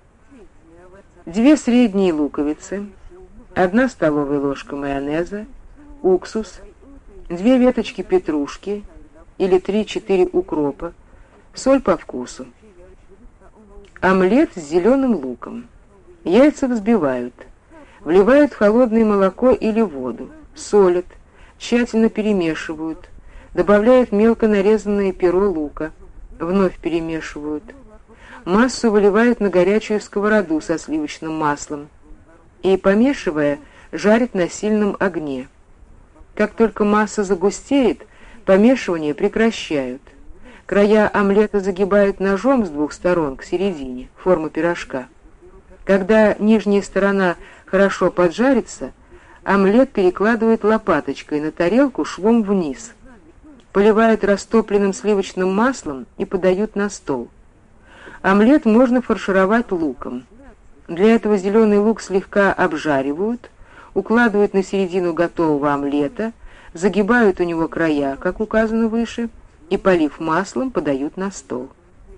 Speaker 1: 2 средние луковицы, 1 столовая ложка майонеза, уксус, 2 веточки петрушки или 3-4 укропа, соль по вкусу. Омлет с зеленым луком. Яйца взбивают, вливают холодное молоко или воду, солят, тщательно перемешивают, добавляют мелко нарезанное перо лука, вновь перемешивают. Массу выливают на горячую сковороду со сливочным маслом и, помешивая, жарят на сильном огне. Как только масса загустеет, помешивание прекращают. Края омлета загибают ножом с 2 сторон к середине, форма пирожка. Когда нижняя сторона хорошо поджарится, омлет перекладывают лопаточкой на тарелку швом вниз, поливают растопленным сливочным маслом и подают на стол. Омлет можно фаршировать луком. Для этого зеленый лук слегка обжаривают, укладывают на середину готового омлета, загибают у него края, как указано выше, и, полив маслом, подают на стол.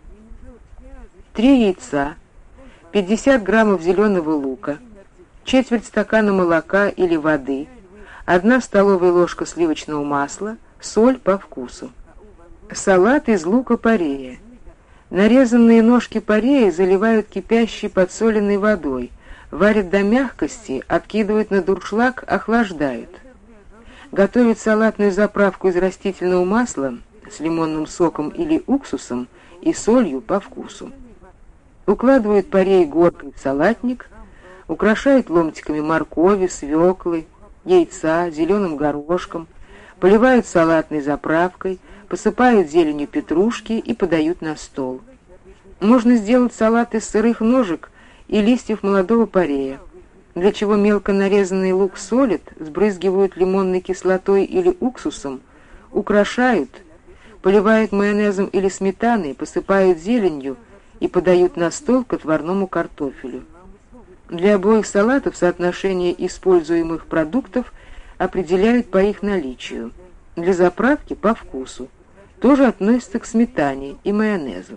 Speaker 1: 3 яйца, 50 граммов зеленого лука, четверть стакана молока или воды, 1 столовая ложка сливочного масла, соль по вкусу. Салат из лука-порея. Нарезанные ножки порея заливают кипящей подсоленной водой, варят до мягкости, откидывают на дуршлаг, охлаждают. Готовят салатную заправку из растительного масла с лимонным соком или уксусом и солью по вкусу. Укладывают порей горкой в салатник, украшают ломтиками моркови, свеклы, яйца, зеленым горошком, поливают салатной заправкой, посыпают зеленью петрушки и подают на стол. Можно сделать салат из сырых ножек и листьев молодого порея, для чего мелко нарезанный лук солят, сбрызгивают лимонной кислотой или уксусом, украшают, поливают майонезом или сметаной, посыпают зеленью и подают на стол к отварному картофелю. Для обоих салатов соотношение используемых продуктов определяют по их наличию. Для заправки по вкусу. Тоже относится к сметане и майонезу.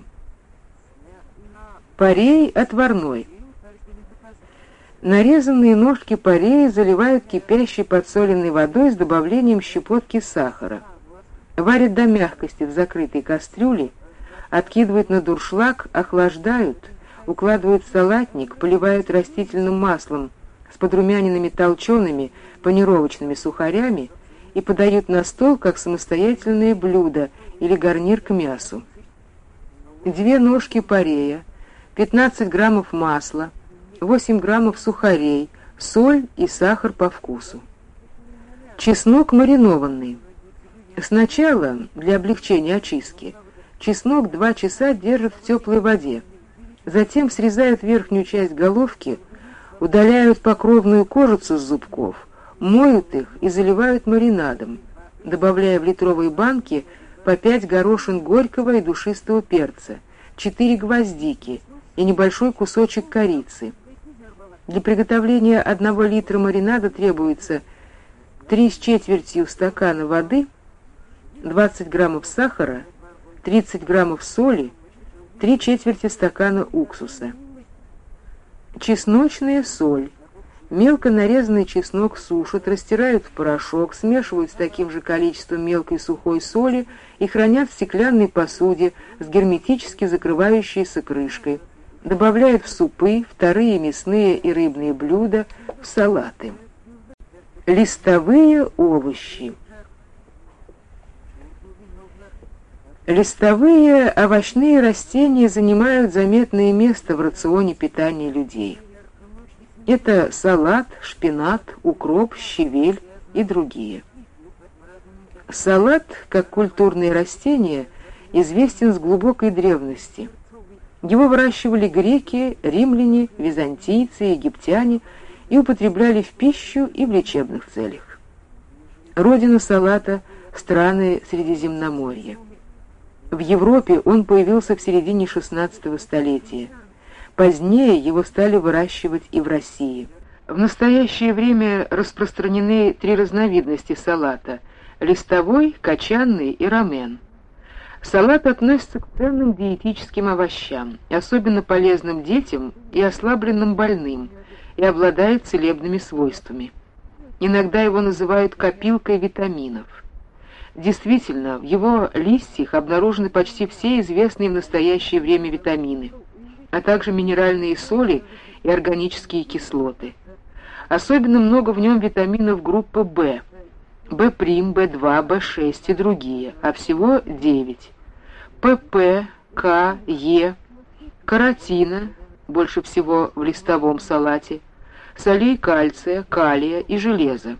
Speaker 1: Порей отварной. Нарезанные ножки порея заливают кипящей подсоленной водой с добавлением щепотки сахара. Варят до мягкости в закрытой кастрюле, откидывают на дуршлаг, охлаждают, укладывают в салатник, поливают растительным маслом с подрумяненными толчеными панировочными сухарями и подают на стол как самостоятельное блюдо или гарнир к мясу. 2 ножки порея, 15 граммов масла, 8 граммов сухарей, соль и сахар по вкусу. Чеснок маринованный. Сначала, для облегчения очистки, чеснок 2 часа держат в теплой воде. Затем срезают верхнюю часть головки, удаляют покровную кожицу с зубков, моют их и заливают маринадом, добавляя в литровые банки по 5 горошин горького и душистого перца, 4 гвоздики и небольшой кусочек корицы. Для приготовления 1 литра маринада требуется 3/4 стакана воды, 20 граммов сахара, 30 граммов соли, 3/4 стакана уксуса. Чесночная соль. Мелко нарезанный чеснок сушат, растирают в порошок, смешивают с таким же количеством мелкой сухой соли и хранят в стеклянной посуде с герметически закрывающейся крышкой. Добавляют в супы, вторые мясные и рыбные блюда, в салаты. Листовые овощи. Листовые овощные растения занимают заметное место в рационе питания людей. Это салат, шпинат, укроп, щавель и другие. Салат, как культурное растение, известен с глубокой древности. Его выращивали греки, римляне, византийцы, египтяне и употребляли в пищу и в лечебных целях. Родина салата – страны Средиземноморья. В Европе он появился в середине XVI столетия. Позднее его стали выращивать и в России. В настоящее время распространены 3 разновидности салата – листовой, кочанный и ромен. Салат относится к ценным диетическим овощам, особенно полезным детям и ослабленным больным, и обладает целебными свойствами. Иногда его называют копилкой витаминов. Действительно, в его листьях обнаружены почти все известные в настоящее время витамины, а также минеральные соли и органические кислоты. Особенно много в нем витаминов группы В, В', В2, В6 и другие, а всего 9. ПП, К, Е, каротина, больше всего в листовом салате, солей кальция, калия и железа.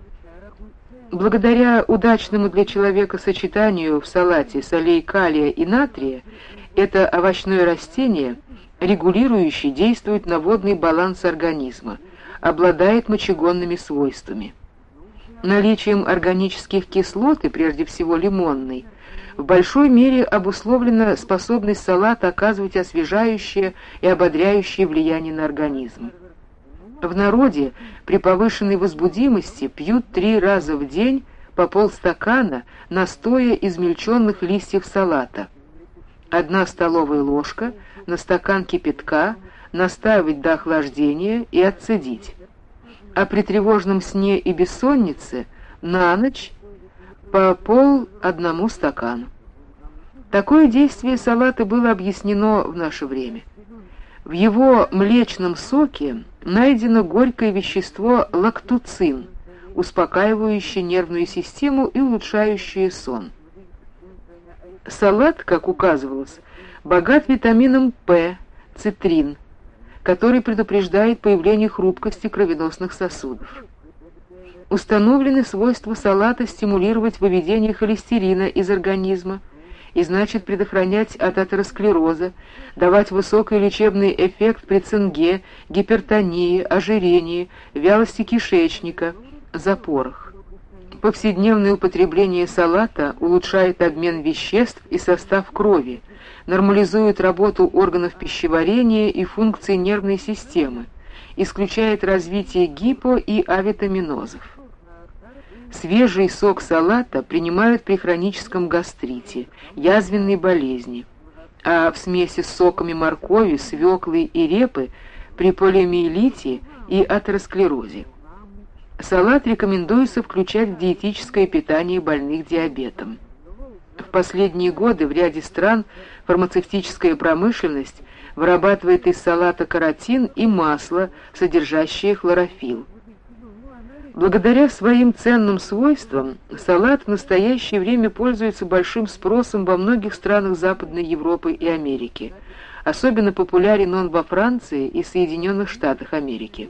Speaker 1: Благодаря удачному для человека сочетанию в салате солей калия и натрия, это овощное растение, регулирующее, действует на водный баланс организма, обладает мочегонными свойствами. Наличием органических кислот, и прежде всего лимонной, в большой мере обусловлена способность салата оказывать освежающее и ободряющее влияние на организм. В народе при повышенной возбудимости пьют 3 раза в день по полстакана настоя измельченных листьев салата. 1 столовая ложка на стакан кипятка настаивать до охлаждения и отцедить. А при тревожном сне и бессоннице на ночь по пол одному стакану. Такое действие салата было объяснено в наше время. В его млечном соке найдено горькое вещество лактуцин, успокаивающее нервную систему и улучшающее сон. Салат, как указывалось, богат витамином П, цитрин, который предупреждает появление хрупкости кровеносных сосудов. Установлены свойства салата стимулировать выведение холестерина из организма и значит предохранять от атеросклероза, давать высокий лечебный эффект при цинге, гипертонии, ожирении, вялости кишечника, запорах. Повседневное употребление салата улучшает обмен веществ и состав крови, нормализует работу органов пищеварения и функции нервной системы, исключает развитие гипо- и авитаминозов. Свежий сок салата принимают при хроническом гастрите, язвенной болезни, а в смеси с соками моркови, свеклы и репы при полиомиелите и атеросклерозе. Салат рекомендуется включать в диетическое питание больных диабетом. В последние годы в ряде стран фармацевтическая промышленность вырабатывает из салата каротин и масло, содержащее хлорофилл. Благодаря своим ценным свойствам салат в настоящее время пользуется большим спросом во многих странах Западной Европы и Америки. Особенно популярен он во Франции и Соединенных Штатах Америки.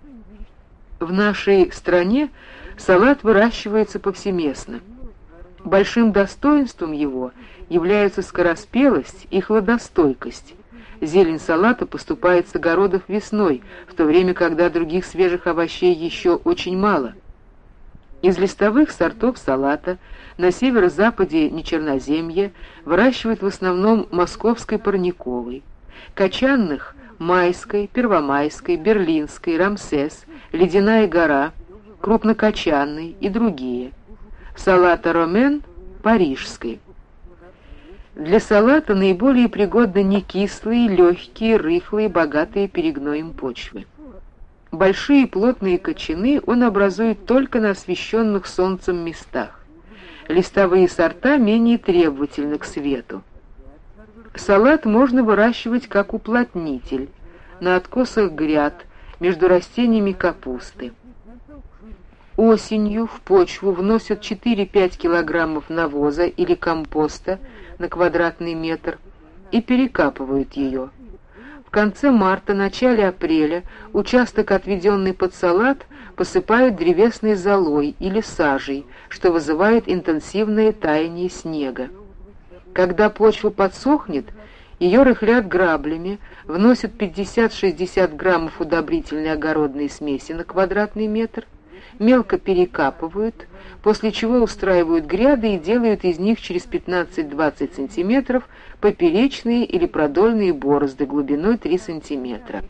Speaker 1: В нашей стране салат выращивается повсеместно. Большим достоинством его являются скороспелость и хладостойкость. Зелень салата поступает с огородов весной, в то время, когда других свежих овощей еще очень мало. Из листовых сортов салата на северо-западе Нечерноземья выращивают в основном московской парниковой, кочанных – майской, первомайской, берлинской, Рамсес, ледяная гора, крупнокочанной и другие. Салата ромен – парижской. Для салата наиболее пригодны некислые, легкие, рыхлые, богатые перегноем почвы. Большие плотные кочаны он образует только на освещенных солнцем местах. Листовые сорта менее требовательны к свету. Салат можно выращивать как уплотнитель, на откосах гряд, между растениями капусты. Осенью в почву вносят 4-5 килограммов навоза или компоста на квадратный метр и перекапывают ее. В конце марта, начале апреля участок, отведенный под салат, посыпают древесной золой или сажей, что вызывает интенсивное таяние снега. Когда почва подсохнет, ее рыхлят граблями, вносят 50-60 граммов удобрительной огородной смеси на квадратный метр, мелко перекапывают, после чего устраивают гряды и делают из них через 15-20 сантиметров поперечные или продольные борозды глубиной 3 сантиметра.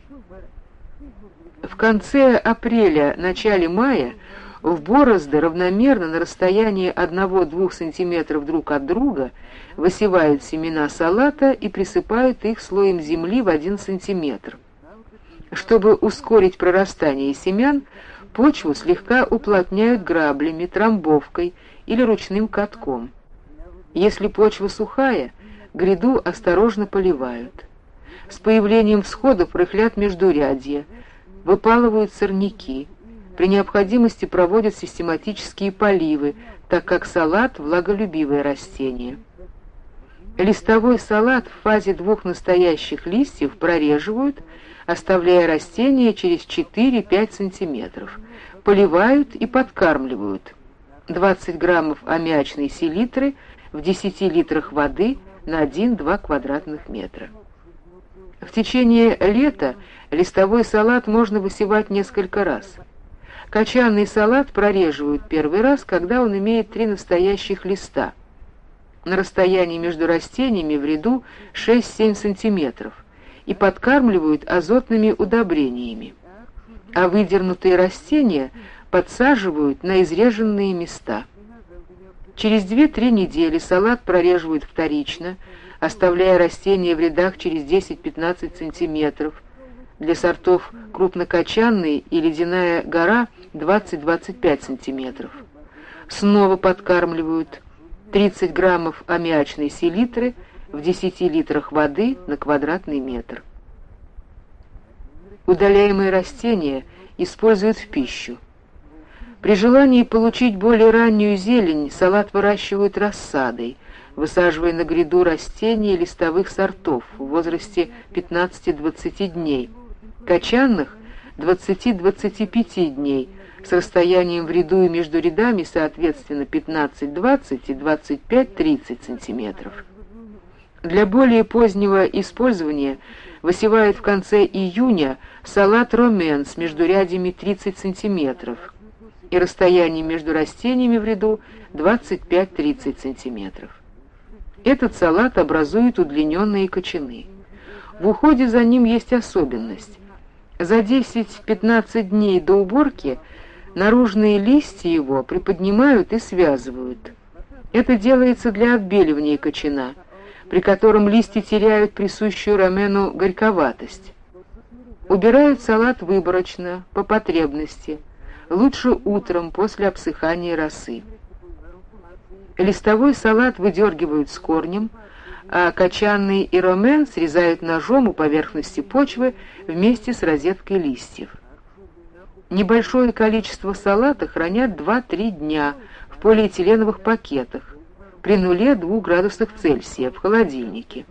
Speaker 1: В конце апреля, начале мая в борозды равномерно на расстоянии 1-2 сантиметров друг от друга высевают семена салата и присыпают их слоем земли в 1 сантиметр. Чтобы ускорить прорастание семян, почву слегка уплотняют граблями, трамбовкой или ручным катком. Если почва сухая, гряду осторожно поливают. С появлением всходов рыхлят междурядья, выпалывают сорняки. При необходимости проводят систематические поливы, так как салат – влаголюбивое растение. Листовой салат в фазе 2 настоящих листьев прореживают, оставляя растение через 4-5 сантиметров. Поливают и подкармливают. 20 граммов аммиачной селитры в 10 литрах воды на 1-2 квадратных метра. В течение лета листовой салат можно высевать несколько раз. Кочанный салат прореживают первый раз, когда он имеет 3 настоящих листа. На расстоянии между растениями в ряду 6-7 сантиметров и подкармливают азотными удобрениями. А выдернутые растения подсаживают на изреженные места. Через 2-3 недели салат прореживают вторично, оставляя растения в рядах через 10-15 сантиметров. Для сортов крупнокочанный и ледяная гора 20-25 сантиметров. снова подкармливают 30 граммов аммиачной селитры в 10 литрах воды на квадратный метр. Удаляемые растения используют в пищу. При желании получить более раннюю зелень салат выращивают рассадой, высаживая на гряду растения листовых сортов в возрасте 15-20 дней, кочанных 20-25 дней, с расстоянием в ряду и между рядами соответственно 15-20 и 25-30 см. Для более позднего использования высевают в конце июня салат ромен с междурядьями 30 см и расстояние между растениями в ряду 25-30 см. Этот салат образует удлиненные кочаны. В уходе за ним есть особенность. За 10-15 дней до уборки наружные листья его приподнимают и связывают. Это делается для отбеливания кочана, при котором листья теряют присущую ромену горьковатость. Убирают салат выборочно, по потребности, лучше утром после обсыхания росы. Листовой салат выдергивают с корнем, а кочанный и ромен срезают ножом у поверхности почвы вместе с розеткой листьев. Небольшое количество салата хранят 2-3 дня в полиэтиленовых пакетах при 0-2 градусах Цельсия в холодильнике.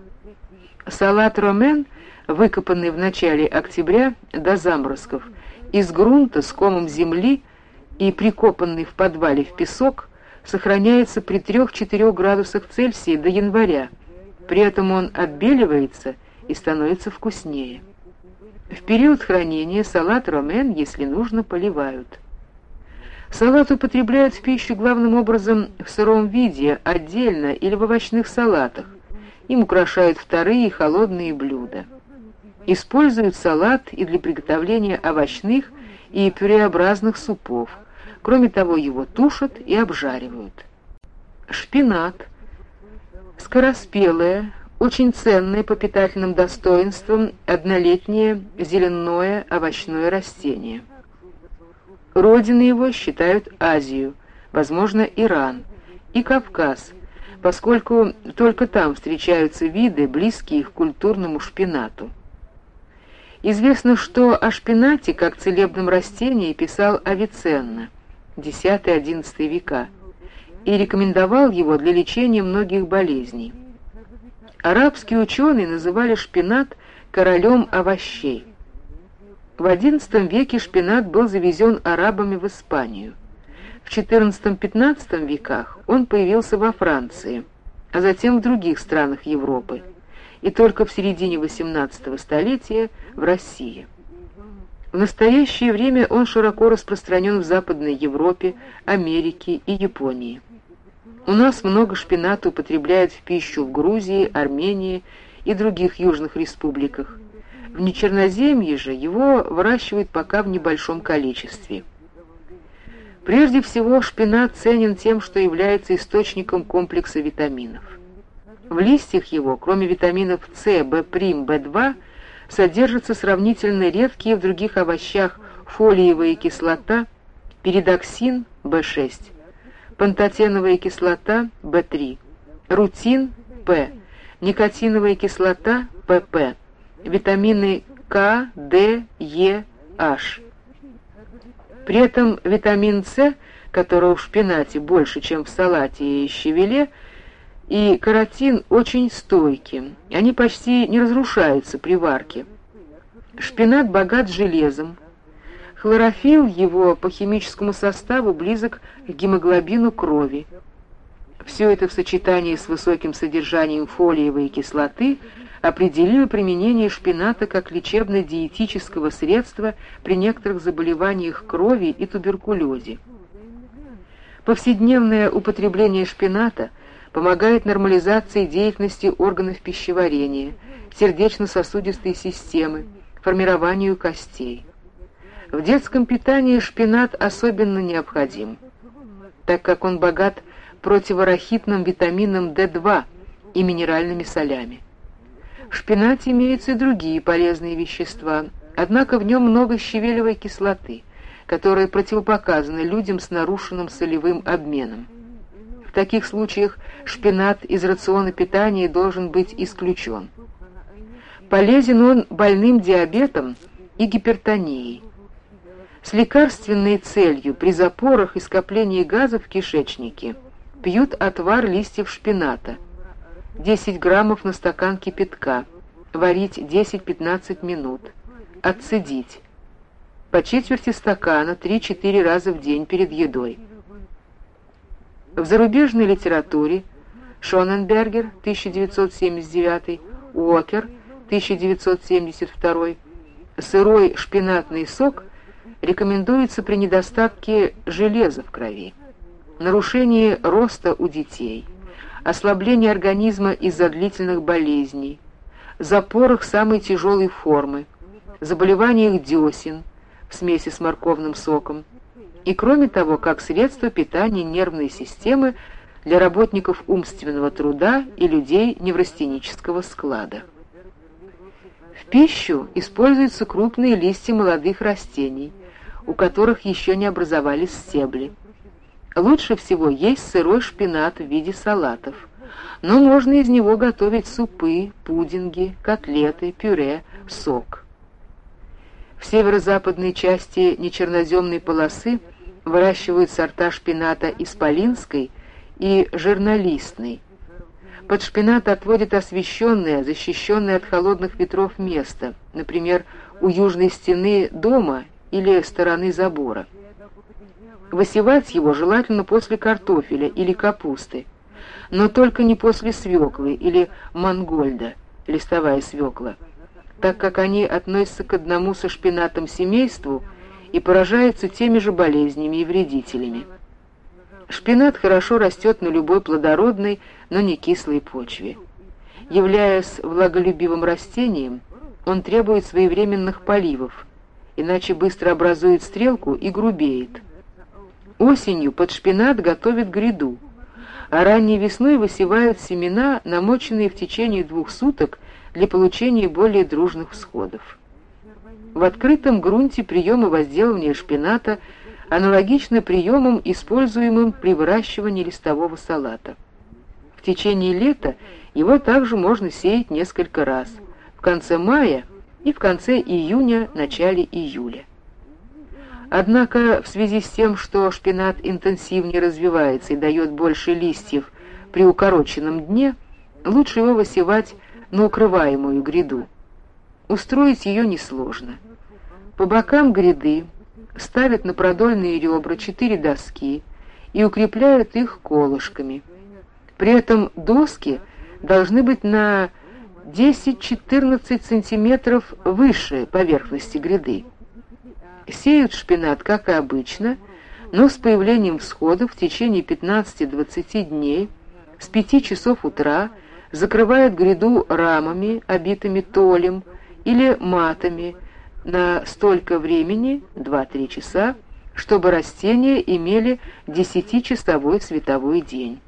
Speaker 1: Салат ромен, выкопанный в начале октября до заморозков, из грунта с комом земли и прикопанный в подвале в песок, сохраняется при 3-4 градусах Цельсия до января. При этом он отбеливается и становится вкуснее. В период хранения салат ромен, если нужно, поливают. Салат употребляют в пищу главным образом в сыром виде, отдельно или в овощных салатах. Им украшают вторые и холодные блюда. Используют салат и для приготовления овощных и пюреобразных супов. Кроме того, его тушат и обжаривают. Шпинат — скороспелое, очень ценное по питательным достоинствам однолетнее зеленое овощное растение. Родиной его считают Азию, возможно, Иран и Кавказ, поскольку только там встречаются виды, близкие к культурному шпинату. Известно, что о шпинате как целебном растении писал Авиценна, X-XI века, и рекомендовал его для лечения многих болезней. Арабские ученые называли шпинат королем овощей. В XI веке шпинат был завезен арабами в Испанию. В XIV-XV веках он появился во Франции, а затем в других странах Европы, и только в середине XVIII столетия в России. В настоящее время он широко распространен в Западной Европе, Америке и Японии. У нас много шпината употребляют в пищу в Грузии, Армении и других южных республиках. В Нечерноземье же его выращивают пока в небольшом количестве. Прежде всего, шпинат ценен тем, что является источником комплекса витаминов. В листьях его, кроме витаминов С, В', В2, содержатся сравнительно редкие в других овощах фолиевая кислота, пиридоксин В6, пантотеновая кислота В3, рутин П, никотиновая кислота ПП, витамины К, Д, Е, H. При этом витамин С, которого в шпинате больше, чем в салате и щавеле, и каротин очень стойки, они почти не разрушаются при варке. Шпинат богат железом. Хлорофилл его по химическому составу близок к гемоглобину крови. Все это в сочетании с высоким содержанием фолиевой кислоты определило применение шпината как лечебно-диетического средства при некоторых заболеваниях крови и туберкулезе. Повседневное употребление шпината помогает нормализации деятельности органов пищеварения, сердечно-сосудистой системы, формированию костей. В детском питании шпинат особенно необходим, так как он богат противорахитным витамином D2 и минеральными солями. В шпинате имеются и другие полезные вещества, однако в нем много щавелевой кислоты, которое противопоказано людям с нарушенным солевым обменом. В таких случаях шпинат из рациона питания должен быть исключен. Полезен он больным диабетом и гипертонией. С лекарственной целью при запорах и скоплении газов в кишечнике пьют отвар листьев шпината, 10 граммов на стакан кипятка, варить 10-15 минут, отцедить, по четверти стакана 3-4 раза в день перед едой. В зарубежной литературе Шоненбергер, 1979, Уокер, 1972, сырой шпинатный сок рекомендуется при недостатке железа в крови, нарушении роста у детей, ослаблении организма из-за длительных болезней, запорах самой тяжелой формы, заболеваниях десен в смеси с морковным соком и, кроме того, как средство питания нервной системы для работников умственного труда и людей неврастенического склада. В пищу используются крупные листья молодых растений, у которых еще не образовались стебли. Лучше всего есть сырой шпинат в виде салатов, но можно из него готовить супы, пудинги, котлеты, пюре, сок. В северо-западной части нечерноземной полосы выращивают сорта шпината исполинской и жирнолистной. Под шпинат отводят освещенное, защищенное от холодных ветров место, например, у южной стены дома или стороны забора. Высевать его желательно после картофеля или капусты, но только не после свеклы или мангольда, листовая свекла, так как они относятся к одному со шпинатом семейству и поражаются теми же болезнями и вредителями. Шпинат хорошо растет на любой плодородной, но не кислой почве. Являясь влаголюбивым растением, он требует своевременных поливов, иначе быстро образует стрелку и грубеет. Осенью под шпинат готовят гряду, а ранней весной высевают семена, намоченные в течение 2 суток для получения более дружных всходов. В открытом грунте приемы возделывания шпината аналогичны приемам, используемым при выращивании листового салата. В течение лета его также можно сеять несколько раз, в конце мая и в конце июня, начале июля. Однако в связи с тем, что шпинат интенсивнее развивается и дает больше листьев при укороченном дне, лучше его высевать на укрываемую гряду. Устроить ее несложно. По бокам гряды ставят на продольные ребра 4 доски и укрепляют их колышками. При этом доски должны быть на 10-14 сантиметров выше поверхности гряды. Сеют шпинат, как и обычно, но с появлением всходов в течение 15-20 дней с 5 часов утра закрывают гряду рамами, обитыми толем или матами, на столько времени, 2-3 часа, чтобы растения имели 10-часовой световой день.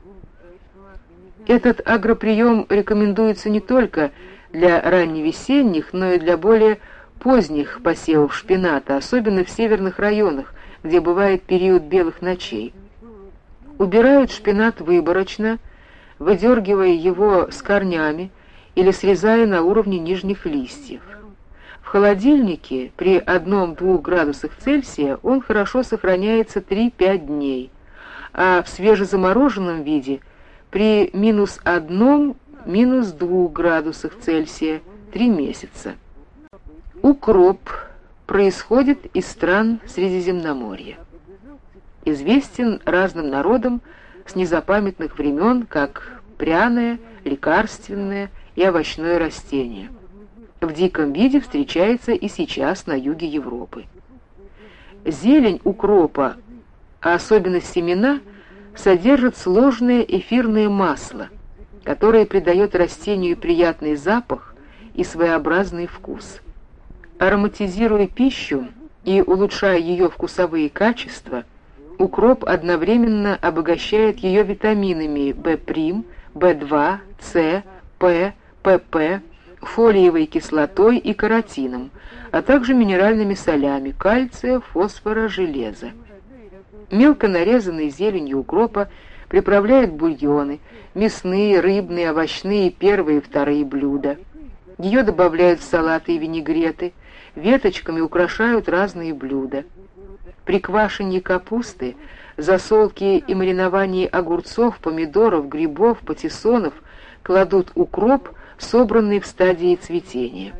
Speaker 1: Этот агроприем рекомендуется не только для ранневесенних, но и для более поздних посевов шпината, особенно в северных районах, где бывает период белых ночей. Убирают шпинат выборочно, выдергивая его с корнями или срезая на уровне нижних листьев. В холодильнике при 1-2 градусах Цельсия он хорошо сохраняется 3-5 дней, а в свежезамороженном виде при -1, -2 градусах Цельсия 3 месяца. Укроп происходит из стран Средиземноморья. Известен разным народам с незапамятных времен как пряное, лекарственное и овощное растение. В диком виде встречается и сейчас на юге Европы. Зелень укропа, а особенно семена, содержит сложное эфирное масло, которое придает растению приятный запах и своеобразный вкус. Ароматизируя пищу и улучшая ее вкусовые качества, укроп одновременно обогащает ее витаминами В', В2, С, П, ПП, фолиевой кислотой и каротином, а также минеральными солями кальция, фосфора, железа. Мелко нарезанной зеленью укропа приправляют бульоны, мясные, рыбные, овощные, первые и вторые блюда. Ее добавляют в салаты и винегреты, веточками украшают разные блюда. При квашении капусты, засолке и мариновании огурцов, помидоров, грибов, патиссонов кладут укроп, собранный в стадии цветения.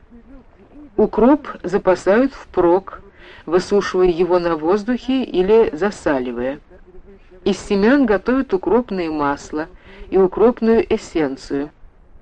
Speaker 1: Укроп запасают впрок, высушивая его на воздухе или засаливая. Из семян готовят укропное масло и укропную эссенцию,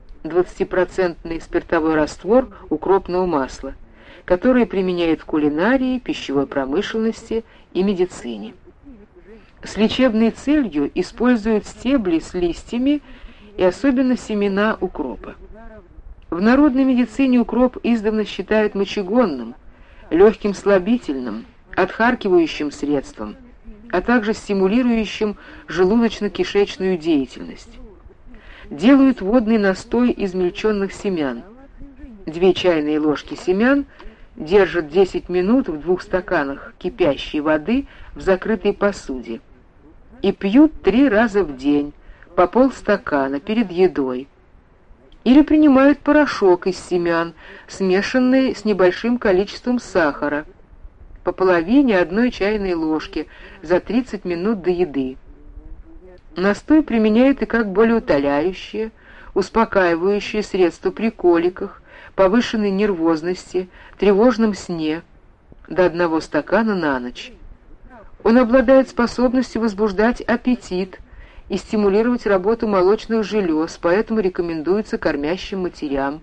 Speaker 1: 20% спиртовой раствор укропного масла, который применяют в кулинарии, пищевой промышленности и медицине. С лечебной целью используют стебли с листьями и особенно семена укропа. В народной медицине укроп издавна считают мочегонным, легким слабительным, отхаркивающим средством, а также стимулирующим желудочно-кишечную деятельность. Делают водный настой измельченных семян. 2 чайные ложки семян держат 10 минут в 2 стаканах кипящей воды в закрытой посуде и пьют 3 раза в день, по полстакана перед едой. Или принимают порошок из семян, смешанный с небольшим количеством сахара, по половине 1 чайной ложки за 30 минут до еды. Настой применяют и как болеутоляющее, успокаивающее средство при коликах, повышенной нервозности, тревожном сне, до 1 стакана на ночь. Он обладает способностью возбуждать аппетит и стимулировать работу молочных желез, поэтому рекомендуется кормящим матерям.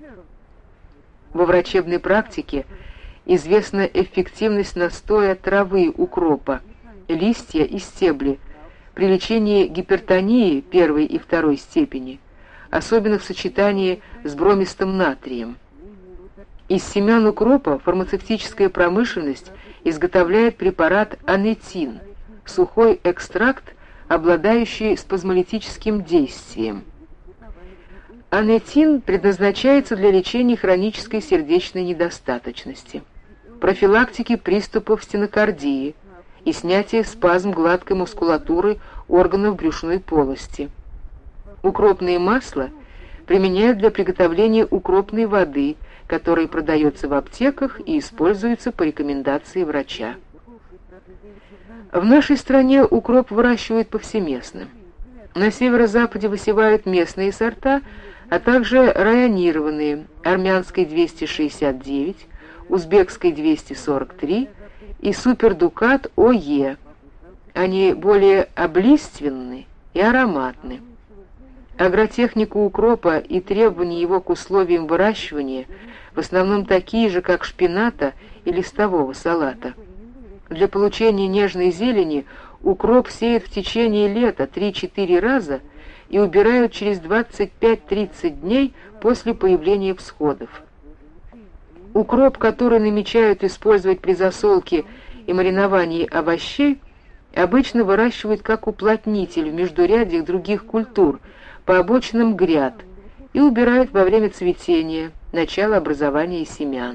Speaker 1: Во врачебной практике известна эффективность настоя травы укропа, листья и стебли при лечении гипертонии 1 и 2 степени, особенно в сочетании с бромистым натрием. Из семян укропа фармацевтическая промышленность изготовляет препарат анетин, сухой экстракт, обладающий спазмолитическим действием. Анетин предназначается для лечения хронической сердечной недостаточности, профилактики приступов стенокардии и снятия спазм гладкой мускулатуры органов брюшной полости. Укропное масло применяют для приготовления укропной воды, которая продается в аптеках и используется по рекомендации врача. В нашей стране укроп выращивают повсеместно. На северо-западе высевают местные сорта, а также районированные: армянской 269, узбекской 243 и супердукат ОЕ. Они более облиственны и ароматны. Агротехника укропа и требования его к условиям выращивания в основном такие же, как шпината и листового салата. Для получения нежной зелени укроп сеют в течение лета 3-4 раза и убирают через 25-30 дней после появления всходов. Укроп, который намечают использовать при засолке и мариновании овощей, обычно выращивают как уплотнитель в междурядьях других культур по обочинам гряд и убирают во время цветения, начала образования семян.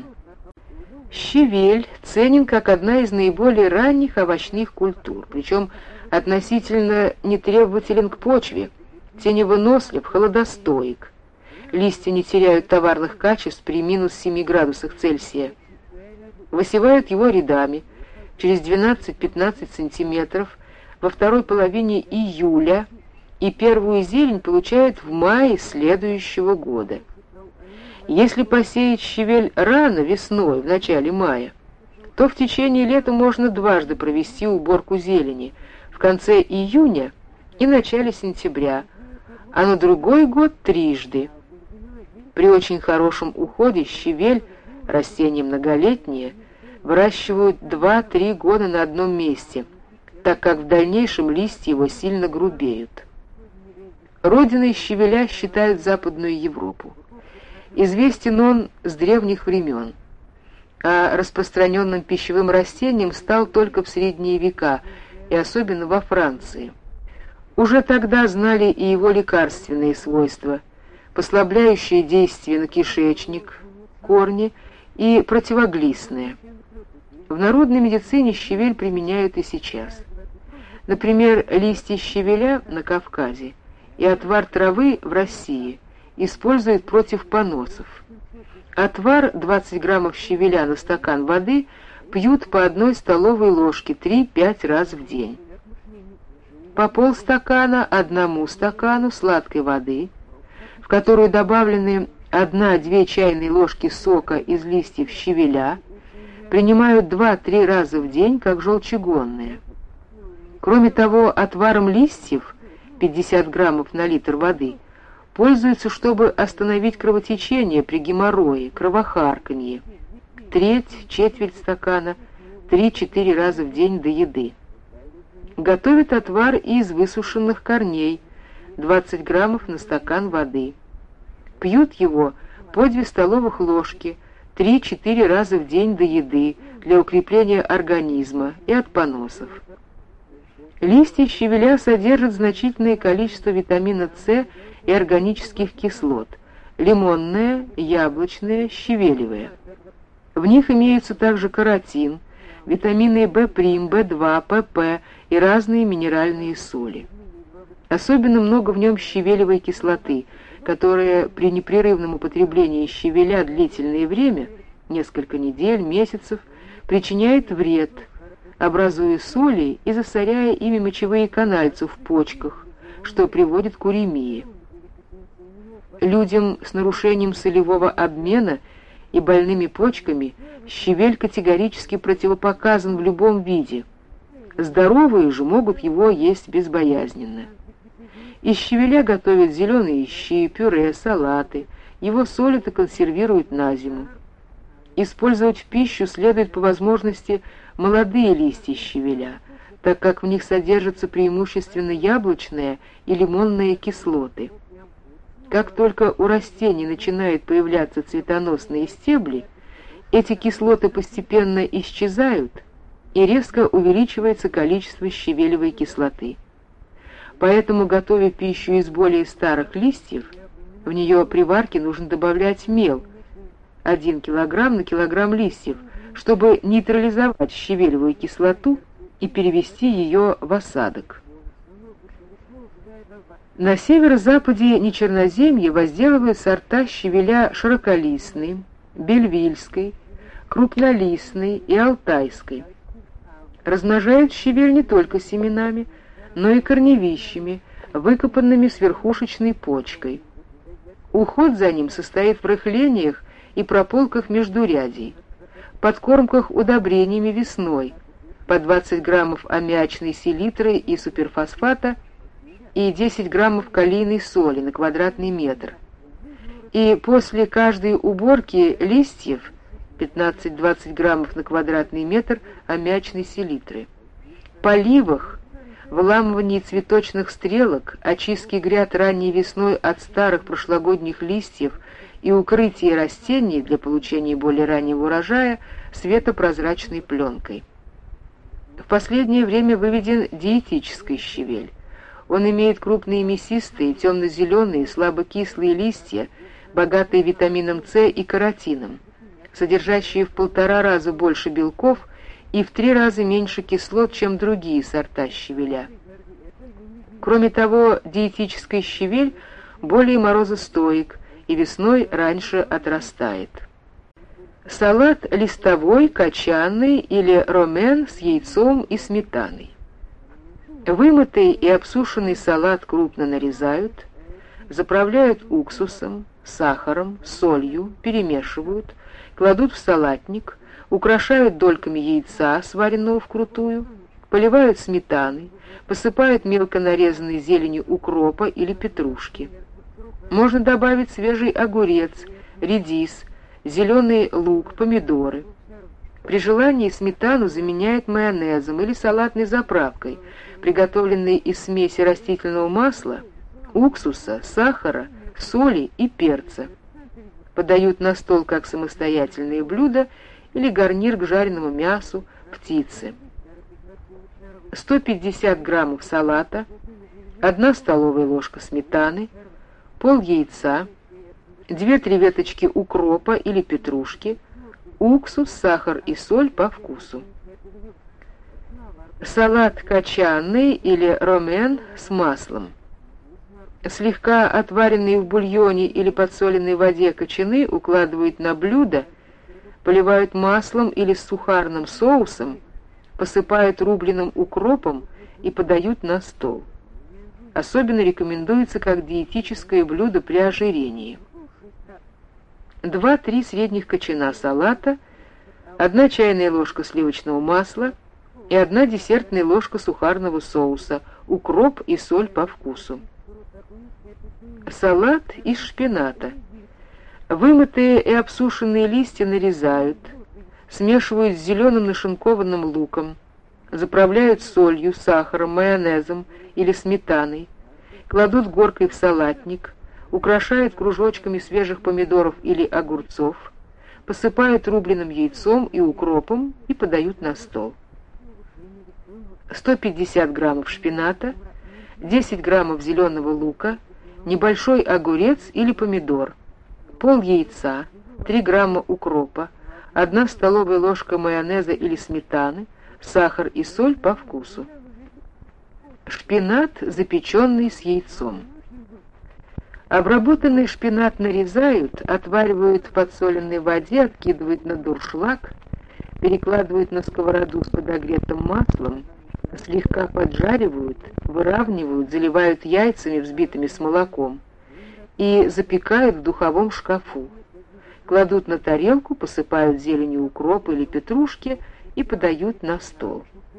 Speaker 1: Щавель ценен как одна из наиболее ранних овощных культур, причем относительно нетребователен к почве, теневынослив, холодостоек. Листья не теряют товарных качеств при минус 7 градусах Цельсия. Высевают его рядами через 12-15 сантиметров во второй половине июля, и первую зелень получают в мае следующего года. Если посеять щавель рано весной, в начале мая, то в течение лета можно дважды провести уборку зелени, в конце июня и начале сентября, а на другой год трижды. При очень хорошем уходе щавель, растение многолетнее, выращивают 2-3 года на одном месте, так как в дальнейшем листья его сильно грубеют. Родиной щавеля считают Западную Европу. Известен он с древних времен, а распространенным пищевым растением стал только в средние века, и особенно во Франции. Уже тогда знали и его лекарственные свойства, послабляющие действие на кишечник, корни и противоглистные. В народной медицине щавель применяют и сейчас. Например, листья щавеля на Кавказе и отвар травы в России используют против поносов. Отвар 20 граммов щавеля на стакан воды пьют по 1 столовой ложке 3-5 раз в день. По полстакана 1 стакану сладкой воды, в которую добавлены 1-2 чайные ложки сока из листьев щавеля, принимают 2-3 раза в день как желчегонные. Кроме того, отваром листьев 50 граммов на литр воды пользуются, чтобы остановить кровотечение при геморрое, кровохарканье, треть-четверть стакана 3-4 раза в день до еды. Готовят отвар из высушенных корней 20 граммов на стакан воды. Пьют его по 2 столовых ложки 3-4 раза в день до еды для укрепления организма и от поносов. Листья щавеля содержат значительное количество витамина С и органических кислот – лимонное, яблочное, щавелевое. В них имеются также каротин, витамины В', В2, ПП и разные минеральные соли. Особенно много в нем щавелевой кислоты, которая при непрерывном употреблении щавеля длительное время, несколько недель, месяцев, причиняет вред, образуя соли и засоряя ими мочевые канальцы в почках, что приводит к уремии. Людям с нарушением солевого обмена и больными почками щавель категорически противопоказан в любом виде. Здоровые же могут его есть безбоязненно. Из щавеля готовят зеленые щи, пюре, салаты, его солят и консервируют на зиму. Использовать в пищу следует по возможности молодые листья щавеля, так как в них содержатся преимущественно яблочные и лимонные кислоты. Как только у растений начинают появляться цветоносные стебли, эти кислоты постепенно исчезают, и резко увеличивается количество щавелевой кислоты. Поэтому, готовя пищу из более старых листьев, в нее при варке нужно добавлять мел 1 килограмм на килограмм листьев, чтобы нейтрализовать щавелевую кислоту и перевести ее в осадок. На северо-западе Нечерноземья возделывают сорта щавеля широколистной, бельвильской, крупнолистной и алтайской. Размножают щавель не только семенами, но и корневищами, выкопанными с верхушечной почкой. Уход за ним состоит в рыхлениях и прополках междурядий, подкормках удобрениями весной, по 20 граммов аммиачной селитры и суперфосфата и 10 граммов калийной соли на квадратный метр. И после каждой уборки листьев 15-20 граммов на квадратный метр аммиачной селитры. Поливах, выламывании цветочных стрелок, очистке гряд ранней весной от старых прошлогодних листьев и укрытии растений для получения более раннего урожая светопрозрачной пленкой. В последнее время выведен диетический щавель. Он имеет крупные мясистые, темно-зеленые, слабокислые листья, богатые витамином С и каротином, содержащие в 1,5 раза больше белков и в 3 раза меньше кислот, чем другие сорта щавеля. Кроме того, диетический щавель более морозостоек и весной раньше отрастает. Салат листовой, кочанный или ромен с яйцом и сметаной. Вымытый и обсушенный салат крупно нарезают, заправляют уксусом, сахаром, солью, перемешивают, кладут в салатник, украшают дольками яйца, сваренного вкрутую, поливают сметаной, посыпают мелко нарезанной зеленью укропа или петрушки. Можно добавить свежий огурец, редис, зеленый лук, помидоры. При желании сметану заменяют майонезом или салатной заправкой, приготовленной из смеси растительного масла, уксуса, сахара, соли и перца. Подают на стол как самостоятельные блюда или гарнир к жареному мясу, птице. 150 граммов салата, 1 столовая ложка сметаны, пол яйца, 2-3 веточки укропа или петрушки, уксус, сахар и соль по вкусу. Салат качанный или ромен с маслом. Слегка отваренные в бульоне или подсоленной воде качаны укладывают на блюдо, поливают маслом или сухарным соусом, посыпают рубленым укропом и подают на стол. Особенно рекомендуется как диетическое блюдо при ожирении. 2-3 средних качана салата, 1 чайная ложка сливочного масла и 1 десертная ложка сухарного соуса, укроп и соль по вкусу. Салат из шпината. Вымытые и обсушенные листья нарезают, смешивают с зеленым нашинкованным луком, заправляют солью, сахаром, майонезом или сметаной, кладут горкой в салатник, украшают кружочками свежих помидоров или огурцов, посыпают рубленым яйцом и укропом и подают на стол. 150 граммов шпината, 10 граммов зеленого лука, небольшой огурец или помидор, пол яйца, 3 грамма укропа, 1 столовая ложка майонеза или сметаны, сахар и соль по вкусу. Шпинат, запеченный с яйцом. Обработанный шпинат нарезают, отваривают в подсоленной воде, откидывают на дуршлаг, перекладывают на сковороду с подогретым маслом, слегка поджаривают, выравнивают, заливают яйцами, взбитыми с молоком, и запекают в духовом шкафу. Кладут на тарелку, посыпают зеленью укропа или петрушки и подают на стол.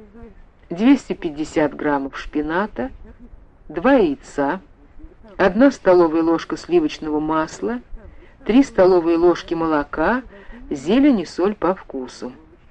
Speaker 1: 250 граммов шпината, 2 яйца, 1 столовая ложка сливочного масла, 3 столовые ложки молока, зелень и соль по вкусу.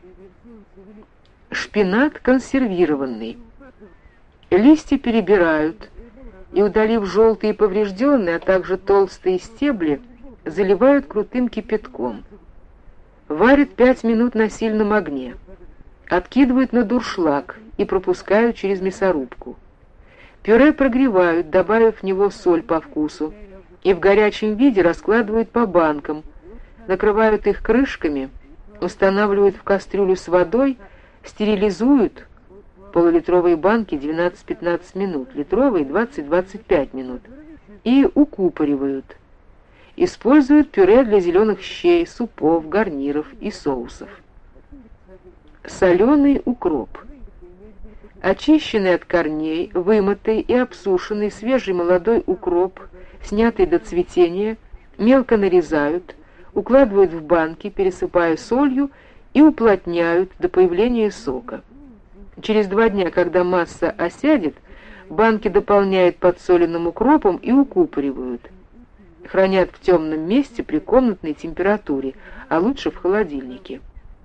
Speaker 1: Шпинат консервированный. Листья перебирают и, удалив желтые и поврежденные, а также толстые стебли, заливают крутым кипятком. Варят 5 минут на сильном огне. Откидывают на дуршлаг и пропускают через мясорубку. Пюре прогревают, добавив в него соль по вкусу, и в горячем виде раскладывают по банкам, накрывают их крышками, устанавливают в кастрюлю с водой, стерилизуют, полулитровые банки 12-15 минут, литровые 20-25 минут, и укупоривают. Используют пюре для зеленых щей, супов, гарниров и соусов. Соленый укроп. Очищенный от корней, вымытый и обсушенный свежий молодой укроп, снятый до цветения, мелко нарезают, укладывают в банки, пересыпая солью и уплотняют до появления сока. Через 2 дня, когда масса осядет, банки дополняют подсоленным укропом и укупоривают. Хранят в темном месте при комнатной температуре, а лучше в холодильнике.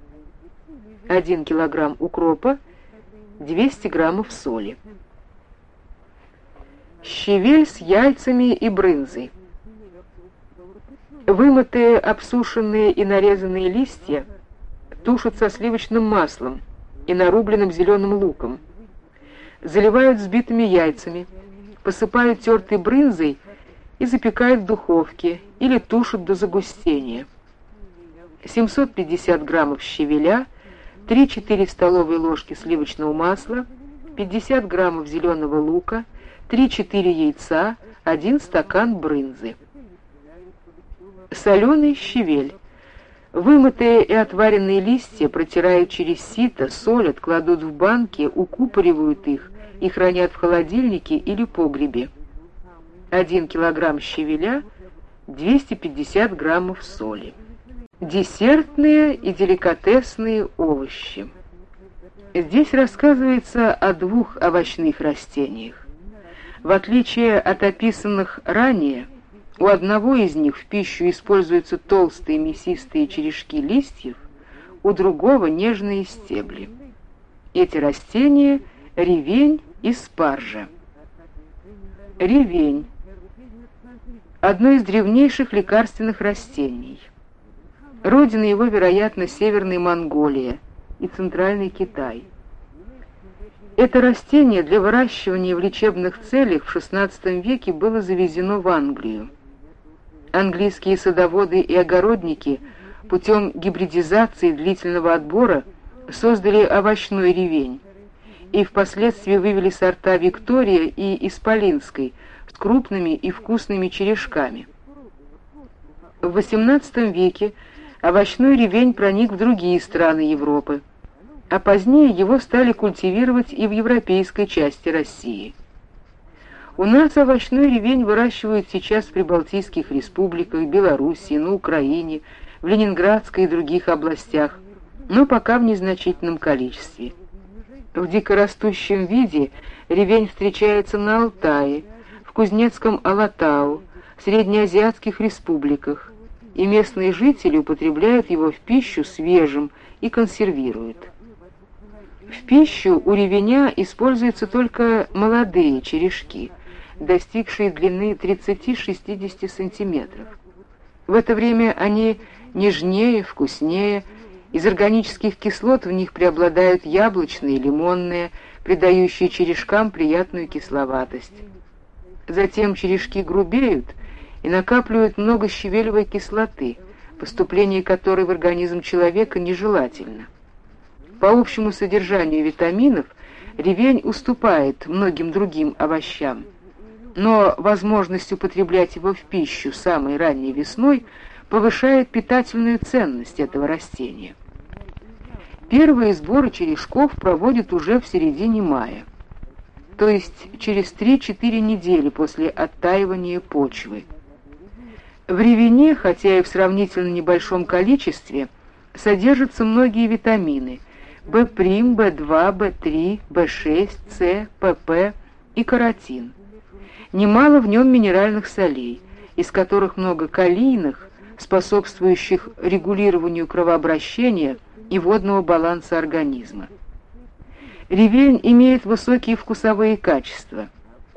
Speaker 1: 1 килограмм укропа, 200 граммов соли. Щавель с яйцами и брынзой. Вымытые, обсушенные и нарезанные листья тушат со сливочным маслом и нарубленным зеленым луком. Заливают взбитыми яйцами, посыпают тертой брынзой и запекают в духовке или тушат до загустения. 750 граммов щавеля, 3-4 столовые ложки сливочного масла, 50 граммов зеленого лука, 3-4 яйца, 1 стакан брынзы. Соленый щавель. Вымытые и отваренные листья протирают через сито, солят, кладут в банки, укупоривают их и хранят в холодильнике или погребе. 1 килограмм щавеля, 250 граммов соли. Десертные и деликатесные овощи. Здесь рассказывается о 2 овощных растениях. В отличие от описанных ранее, у одного из них в пищу используются толстые мясистые черешки листьев, у другого нежные стебли. Эти растения – ревень и спаржа. Ревень – одно из древнейших лекарственных растений. Родина его, вероятно, Северная Монголия и Центральный Китай. Это растение для выращивания в лечебных целях в XVI веке было завезено в Англию. Английские садоводы и огородники путем гибридизации длительного отбора создали овощной ревень и впоследствии вывели сорта Виктория и Исполинской с крупными и вкусными черешками. В XVIII веке овощной ревень проник в другие страны Европы, а позднее его стали культивировать и в европейской части России. У нас овощной ревень выращивают сейчас в прибалтийских республиках, Белоруссии, на Украине, в Ленинградской и других областях, но пока в незначительном количестве. В дикорастущем виде ревень встречается на Алтае, в Кузнецком Алатау, в среднеазиатских республиках, и местные жители употребляют его в пищу свежим и консервируют. В пищу у ревеня используются только молодые черешки, достигшие длины 30-60 сантиметров. В это время они нежнее, вкуснее, из органических кислот в них преобладают яблочные, лимонные, придающие черешкам приятную кисловатость. Затем черешки грубеют и накапливают много щавелевой кислоты, поступление которой в организм человека нежелательно. По общему содержанию витаминов ревень уступает многим другим овощам, но возможность употреблять его в пищу самой ранней весной повышает питательную ценность этого растения. Первые сборы черешков проводят уже в середине мая, то есть через 3-4 недели после оттаивания почвы. В ревене, хотя и в сравнительно небольшом количестве, содержатся многие витамины В', В2, В3, В6, С, ПП и каротин. Немало в нем минеральных солей, из которых много калийных, способствующих регулированию кровообращения и водного баланса организма. Ревень имеет высокие вкусовые качества.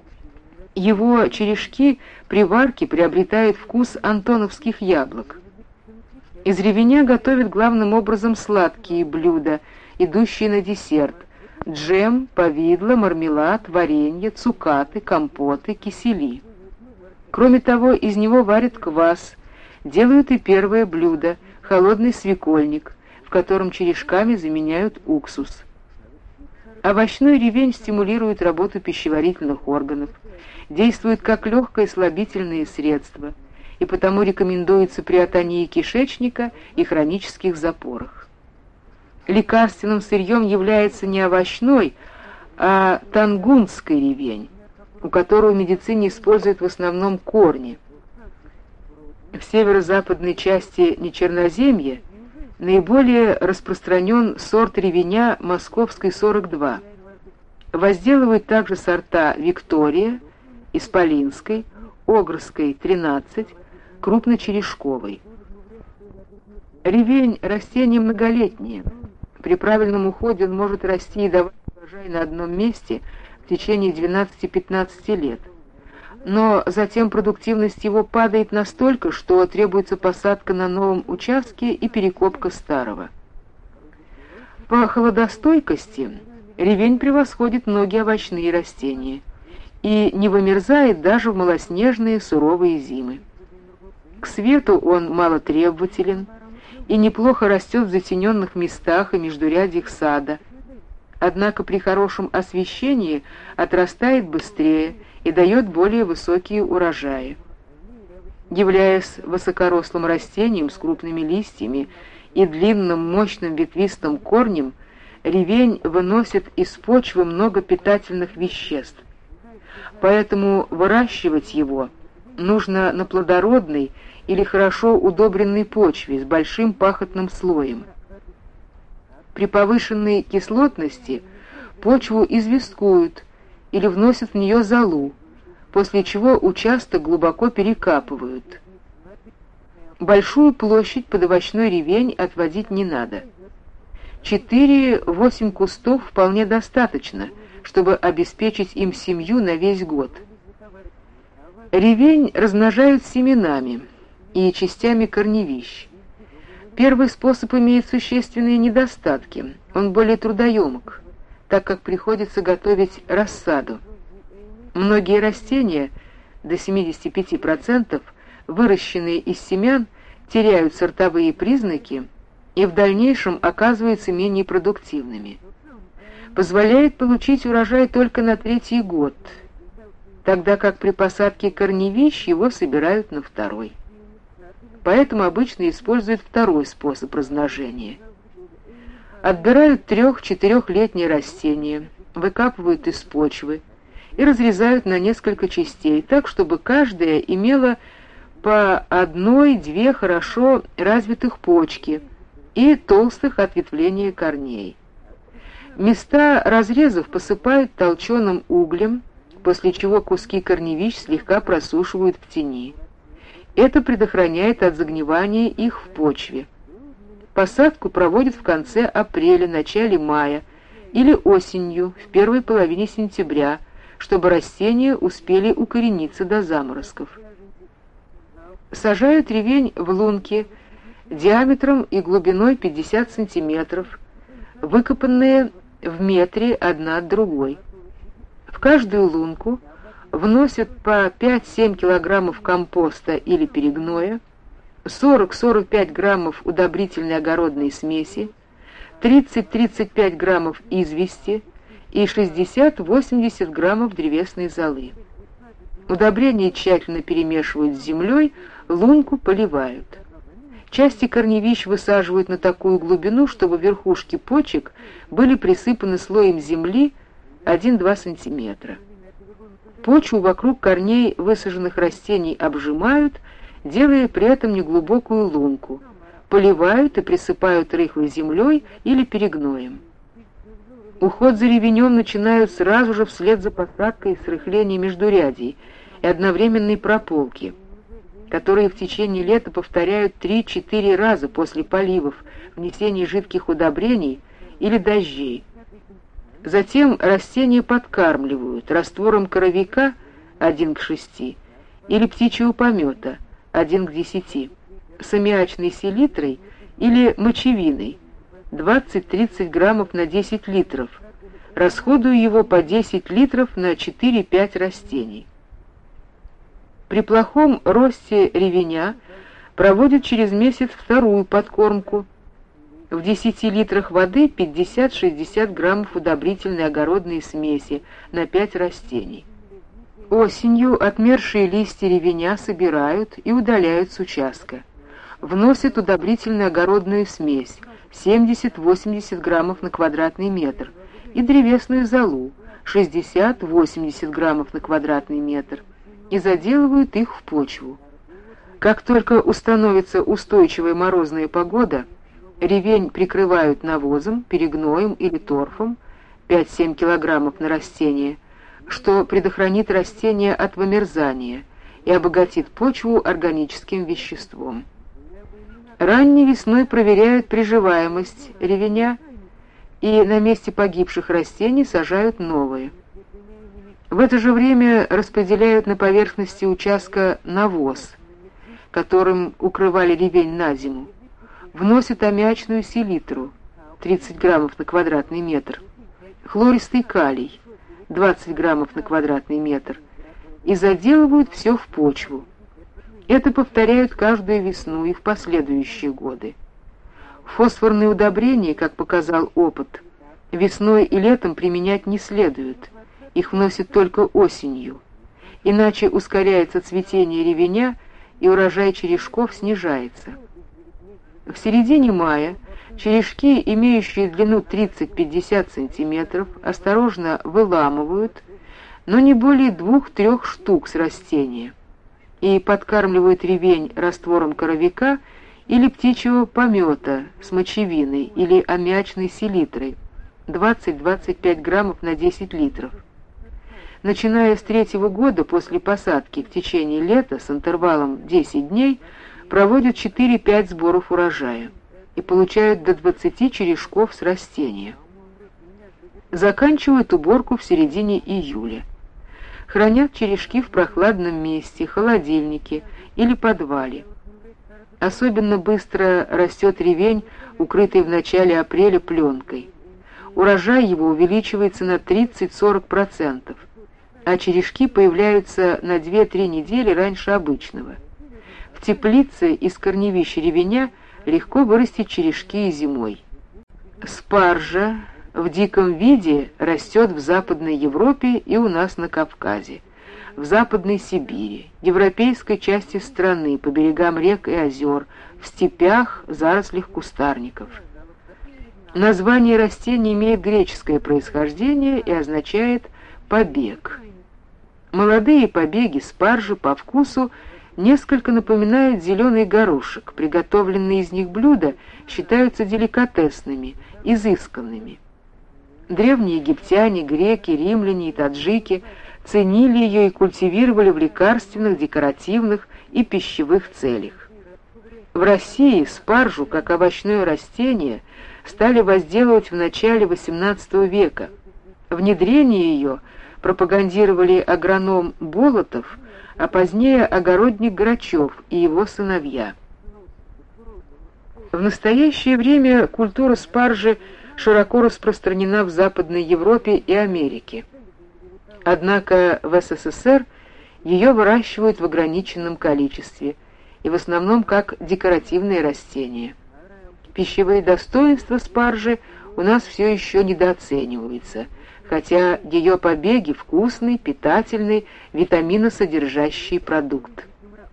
Speaker 1: Его черешки при варке приобретают вкус антоновских яблок. Из ревеня готовят главным образом сладкие блюда, идущие на десерт: джем, повидло, мармелад, варенье, цукаты, компоты, кисели. Кроме того, из него варят квас, делают и первое блюдо — холодный свекольник, в котором черешками заменяют уксус. Овощной ревень стимулирует работу пищеварительных органов, действует как легкое слабительное средство и потому рекомендуется при атонии кишечника и хронических запорах. Лекарственным сырьем является не овощной, а тангунский ревень, у которого в медицине используют в основном корни. В северо-западной части Нечерноземья наиболее распространен сорт ревеня московской 42. Возделывают также сорта Виктория, Исполинской, Огрской 13, крупночерешковой. Ревень – растение многолетнее. При правильном уходе он может расти и давать урожай на одном месте в течение 12-15 лет. Но затем продуктивность его падает настолько, что требуется посадка на новом участке и перекопка старого. По холодостойкости ревень превосходит многие овощные растения и не вымерзает даже в малоснежные суровые зимы. К свету он малотребователен и неплохо растет в затененных местах и междурядьях сада, однако при хорошем освещении отрастает быстрее и дает более высокие урожаи. Являясь высокорослым растением с крупными листьями и длинным мощным ветвистым корнем, ревень выносит из почвы много питательных веществ. Поэтому выращивать его нужно на плодородной или хорошо удобренной почве с большим пахотным слоем. При повышенной кислотности почву известкуют или вносят в нее золу, после чего участок глубоко перекапывают. Большую площадь под овощной ревень отводить не надо. 4-8 кустов вполне достаточно, чтобы обеспечить им семью на весь год. Ревень размножают семенами и частями корневищ. Первый способ имеет существенные недостатки. Он более трудоемок, так как приходится готовить рассаду. Многие растения, до 75%, выращенные из семян, теряют сортовые признаки и в дальнейшем оказываются менее продуктивными. Позволяет получить урожай только на 3-й год, тогда как при посадке корневищ его собирают на 2-й. Поэтому обычно используют 2-й способ размножения. Отбирают 3-4-летние растения, выкапывают из почвы и разрезают на несколько частей, так, чтобы каждая имела по 1-2 хорошо развитых почки и толстых ответвления корней. Места разрезов посыпают толченым углем, после чего куски корневищ слегка просушивают в тени. Это предохраняет от загнивания их в почве. Посадку проводят в конце апреля, начале мая или осенью, в первой половине сентября, чтобы растения успели укорениться до заморозков. Сажают ревень в лунки диаметром и глубиной 50 сантиметров, выкопанные в метре одна от другой. В каждую лунку вносят по 5-7 килограммов компоста или перегноя, 40-45 граммов удобрительной огородной смеси, 30-35 граммов извести и 60-80 граммов древесной золы. Удобрения тщательно перемешивают с землей, лунку поливают. Части корневищ высаживают на такую глубину, чтобы верхушки почек были присыпаны слоем земли 1-2 сантиметра. Почву вокруг корней высаженных растений обжимают, делая при этом неглубокую лунку, поливают и присыпают рыхлой землей или перегноем. Уход за ревенем начинают сразу же вслед за посадкой с рыхления междурядий и одновременной прополки, которые в течение лета повторяют 3-4 раза после поливов, внесения жидких удобрений или дождей. Затем растения подкармливают раствором коровика 1:6 или птичьего помета 1:10, с аммиачной селитрой или мочевиной 20-30 граммов на 10 литров, расходуя его по 10 литров на 4-5 растений. При плохом росте ревеня проводят через месяц 2-ю подкормку. В 10 литрах воды 50-60 граммов удобрительной огородной смеси на 5 растений. Осенью отмершие листья ревеня собирают и удаляют с участка. Вносят удобрительную огородную смесь 70-80 граммов на квадратный метр и древесную золу 60-80 граммов на квадратный метр и заделывают их в почву. Как только установится устойчивая морозная погода, ревень прикрывают навозом, перегноем или торфом 5-7 килограммов на растение, что предохранит растение от вымерзания и обогатит почву органическим веществом. Ранней весной проверяют приживаемость ревеня и на месте погибших растений сажают новые. В это же время распределяют на поверхности участка навоз, которым укрывали ревень на зиму. Вносят аммиачную селитру 30 граммов на квадратный метр, хлористый калий 20 граммов на квадратный метр и заделывают все в почву. Это повторяют каждую весну и в последующие годы. Фосфорные удобрения, как показал опыт, весной и летом применять не следует, их вносят только осенью, иначе ускоряется цветение ревеня и урожай черешков снижается. В середине мая черешки, имеющие длину 30-50 см, осторожно выламывают, но не более 2-3 штук с растения, и подкармливают ревень раствором коровика или птичьего помета с мочевиной или аммиачной селитрой 20-25 граммов на 10 литров. Начиная с 3-го года после посадки в течение лета с интервалом 10 дней проводят 4-5 сборов урожая и получают до 20 черешков с растения. Заканчивают уборку в середине июля. Хранят черешки в прохладном месте, холодильнике или подвале. Особенно быстро растет ревень, укрытый в начале апреля пленкой. Урожай его увеличивается на 30-40%, а черешки появляются на 2-3 недели раньше обычного. теплице из корневища ревеня легко вырастить черешки и зимой. Спаржа в диком виде растет в Западной Европе и у нас на Кавказе, в Западной Сибири, европейской части страны, по берегам рек и озер, в степях, зарослях кустарников. Название растения имеет греческое происхождение и означает «побег». Молодые побеги спаржи по вкусу несколько напоминают зеленый горошек. Приготовленные из них блюда считаются деликатесными, изысканными. Древние египтяне, греки, римляне и таджики ценили ее и культивировали в лекарственных, декоративных и пищевых целях. В России спаржу, как овощное растение, стали возделывать в начале XVIII века. Внедрение ее пропагандировали агроном Болотов, а позднее огородник Грачев и его сыновья. В настоящее время культура спаржи широко распространена в Западной Европе и Америке. Однако в СССР ее выращивают в ограниченном количестве и в основном как декоративные растения. Пищевые достоинства спаржи у нас все еще недооцениваются, хотя ее побеги вкусный, питательный, витаминосодержащий продукт.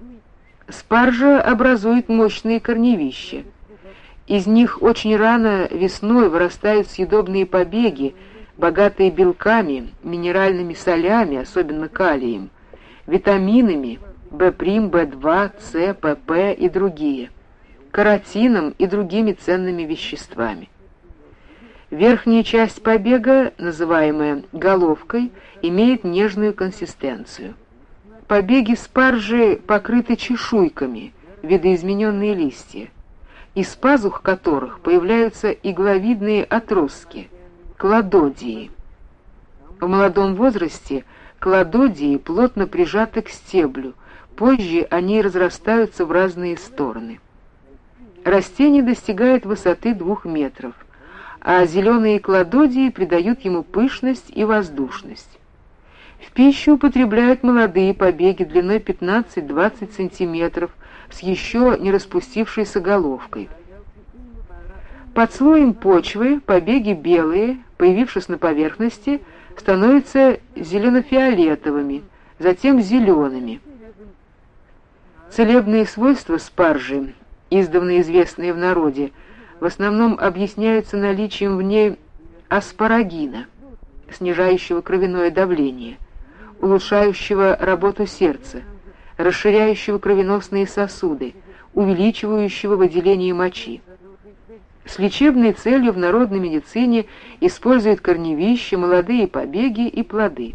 Speaker 1: Спаржа образует мощные корневища. Из них очень рано весной вырастают съедобные побеги, богатые белками, минеральными солями, особенно калием, витаминами В', В2, С, ПП и другие, каротином и другими ценными веществами. Верхняя часть побега, называемая головкой, имеет нежную консистенцию. Побеги спаржи покрыты чешуйками, видоизмененные листья, из пазух которых появляются игловидные отростки, клододии. В молодом возрасте клододии плотно прижаты к стеблю, позже они разрастаются в разные стороны. Растение достигает высоты 2 метров, а зеленые клододии придают ему пышность и воздушность. В пищу употребляют молодые побеги длиной 15-20 сантиметров с еще не распустившейся головкой. Под слоем почвы побеги белые, появившись на поверхности, становятся зелено-фиолетовыми, затем зелеными. Целебные свойства спаржи, издавна известные в народе, в основном объясняются наличием в ней аспарагина, снижающего кровяное давление, улучшающего работу сердца, расширяющего кровеносные сосуды, увеличивающего выделение мочи. С лечебной целью в народной медицине используют корневища, молодые побеги и плоды.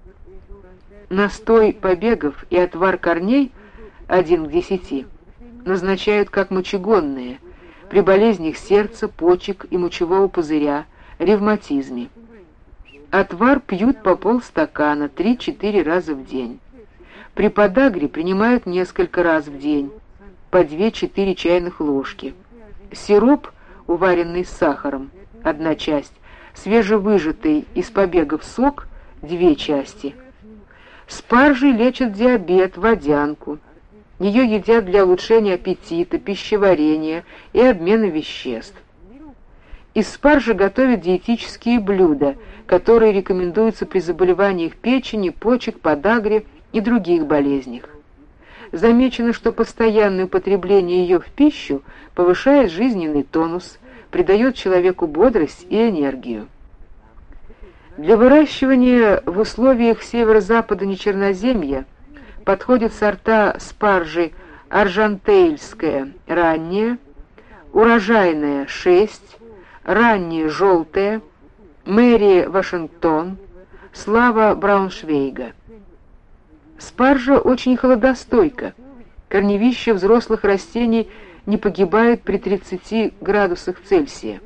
Speaker 1: Настой побегов и отвар корней 1 к 10 назначают как мочегонные при болезнях сердца, почек и мочевого пузыря, ревматизме. Отвар пьют по полстакана 3-4 раза в день. При подагре принимают несколько раз в день, по 2-4 чайных ложки. Сироп, уваренный с сахаром, 1 часть, свежевыжатый из побегов сок, 2 части. Спаржей лечат диабет, водянку. Ее едят для улучшения аппетита, пищеварения и обмена веществ. Из спаржи готовят диетические блюда, которые рекомендуются при заболеваниях печени, почек, подагре и других болезнях. Замечено, что постоянное употребление ее в пищу повышает жизненный тонус, придает человеку бодрость и энергию. Для выращивания в условиях северо-запада нечерноземья подходят сорта спаржи аржантейльская ранняя, урожайная 6, ранняя желтая, Мэри Вашингтон, Слава Брауншвейга. Спаржа очень холодостойка. Корневища взрослых растений не погибают при 30 градусах Цельсия.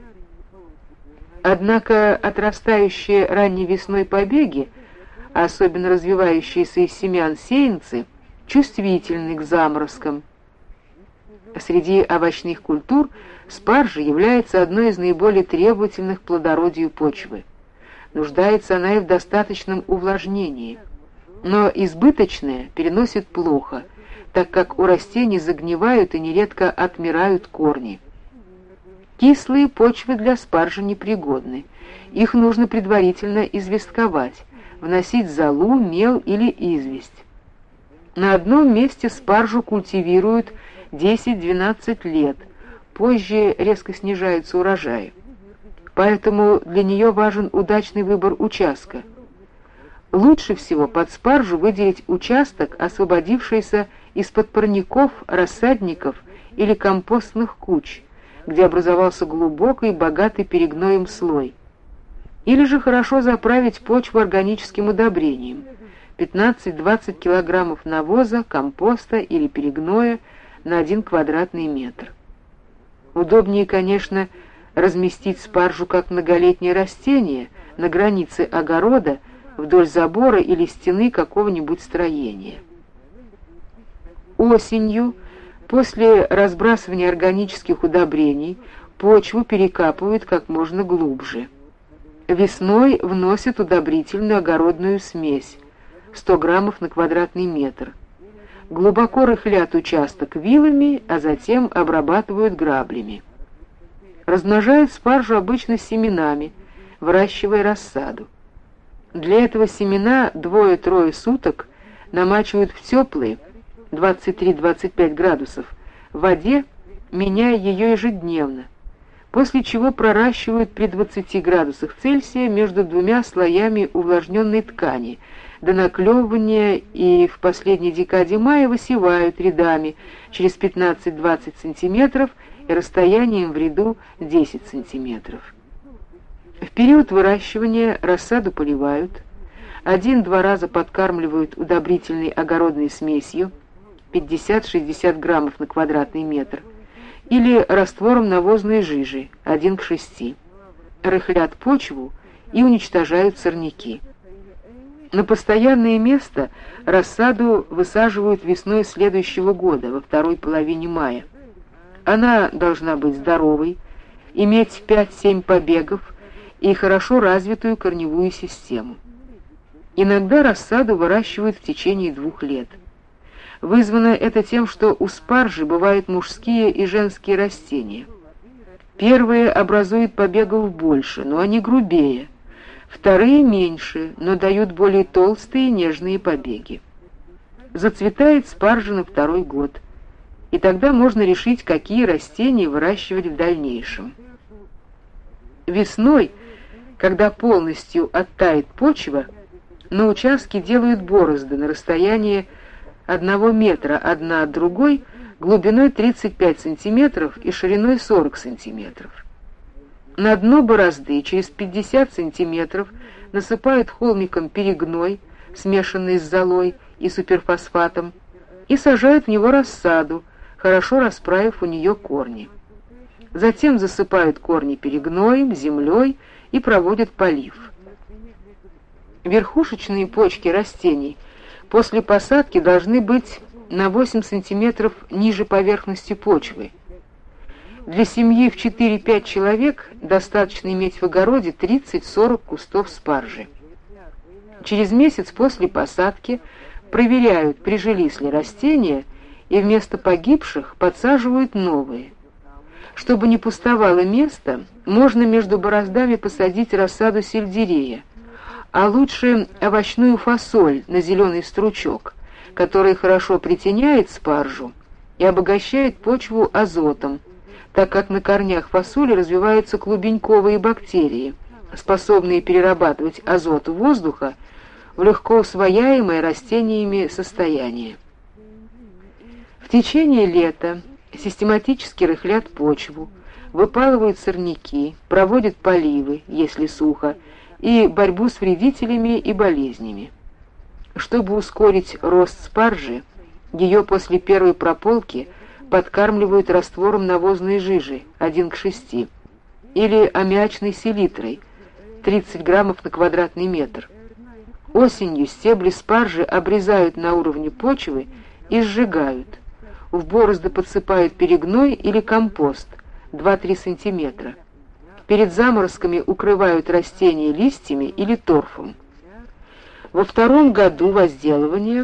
Speaker 1: Однако отрастающие ранней весной побеги, особенно развивающиеся из семян сеянцы, чувствительны к заморозкам. Среди овощных культур спаржа является одной из наиболее требовательных к плодородию почвы. Нуждается она и в достаточном увлажнении, но избыточное переносит плохо, так как у растений загнивают и нередко отмирают корни. Кислые почвы для спаржи непригодны. Их нужно предварительно известковать, вносить золу, мел или известь. На одном месте спаржу культивируют 10-12 лет, позже резко снижается урожай. Поэтому для нее важен удачный выбор участка. Лучше всего под спаржу выделить участок, освободившийся из-под парников, рассадников или компостных куч, где образовался глубокий, богатый перегноем слой. Или же хорошо заправить почву органическим удобрением, 15-20 килограммов навоза, компоста или перегноя на 1 квадратный метр. Удобнее, конечно, разместить спаржу как многолетнее растение на границе огорода, вдоль забора или стены какого-нибудь строения. Осенью, после разбрасывания органических удобрений, почву перекапывают как можно глубже. Весной вносят удобрительную огородную смесь 100 граммов на квадратный метр. Глубоко рыхлят участок вилами, а затем обрабатывают граблями. Размножают спаржу обычно семенами, выращивая рассаду. Для этого семена 2-3 суток намачивают в теплой 23-25 градусов в воде, меняя ее ежедневно, после чего проращивают при 20 градусах Цельсия между 2 слоями увлажненной ткани до наклевывания и в последней декаде мая высевают рядами через 15-20 см и расстоянием в ряду 10 см. В период выращивания рассаду поливают, 1-2 раза подкармливают удобрительной огородной смесью 50-60 граммов на квадратный метр или раствором навозной жижи 1:6. Рыхлят почву и уничтожают сорняки. На постоянное место рассаду высаживают весной следующего года, во второй половине мая. Она должна быть здоровой, иметь 5-7 побегов и хорошо развитую корневую систему. Иногда рассаду выращивают в течение 2 лет. Вызвано это тем, что у спаржи бывают мужские и женские растения. Первые образуют побегов больше, но они грубее. Вторые меньше, но дают более толстые и нежные побеги. Зацветает спаржа на 2-й год, и тогда можно решить, какие растения выращивать в дальнейшем. Весной, когда полностью оттает почва, на участке делают борозды на расстоянии 1 метра одна от другой, глубиной 35 см и шириной 40 см. На дно борозды через 50 см насыпают холмиком перегной, смешанный с золой и суперфосфатом, и сажают в него рассаду, хорошо расправив у нее корни. Затем засыпают корни перегноем, землей и проводят полив. Верхушечные почки растений после посадки должны быть на 8 см ниже поверхности почвы. Для семьи в 4-5 человек достаточно иметь в огороде 30-40 кустов спаржи. Через месяц после посадки проверяют, прижились ли растения, и вместо погибших подсаживают новые. Чтобы не пустовало место, можно между бороздами посадить рассаду сельдерея, а лучше овощную фасоль на зеленый стручок, который хорошо притеняет спаржу и обогащает почву азотом, так как на корнях фасоли развиваются клубеньковые бактерии, способные перерабатывать азот воздуха в легко усвояемое растениями состояние. В течение лета систематически рыхлят почву, выпалывают сорняки, проводят поливы, если сухо, и борьбу с вредителями и болезнями. Чтобы ускорить рост спаржи, ее после первой прополки подкармливают раствором навозной жижи 1:6 или аммиачной селитрой 30 граммов на квадратный метр. Осенью стебли спаржи обрезают на уровне почвы и сжигают. В борозды подсыпают перегной или компост 2-3 см. Перед заморозками укрывают растения листьями или торфом. Во 2-м году возделывания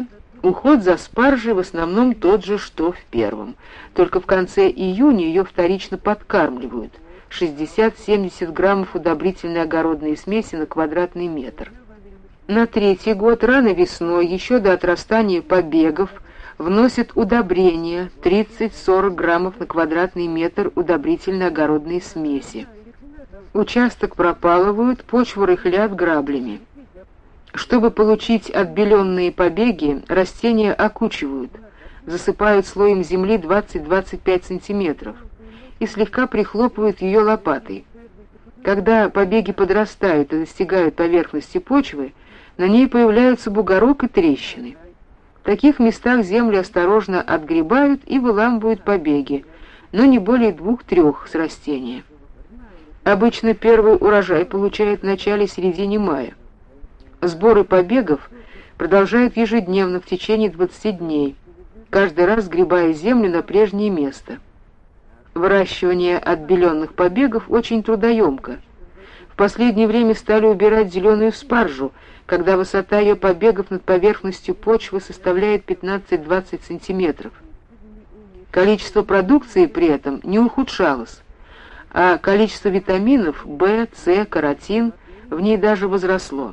Speaker 1: Уход за спаржей в основном тот же, что в первом, только в конце июня ее вторично подкармливают, 60-70 граммов удобрительной огородной смеси на квадратный метр. На третий год рано весной, еще до отрастания побегов, вносят удобрения 30-40 граммов на квадратный метр удобрительной огородной смеси. Участок пропалывают, почву рыхлят граблями. Чтобы получить отбеленные побеги, растения окучивают, засыпают слоем земли 20-25 сантиметров и слегка прихлопывают ее лопатой. Когда побеги подрастают и достигают поверхности почвы, на ней появляются бугорок и трещины. В таких местах землю осторожно отгребают и выламывают побеги, но не более 2-3 с растения. Обычно первый урожай получают в начале-середине мая. Сборы побегов продолжают ежедневно в течение 20 дней, каждый раз сгребая землю на прежнее место. Выращивание отбеленных побегов очень трудоемко. В последнее время стали убирать зеленую спаржу, когда высота ее побегов над поверхностью почвы составляет 15-20 сантиметров. Количество продукции при этом не ухудшалось, а количество витаминов В, С, каротин в ней даже возросло.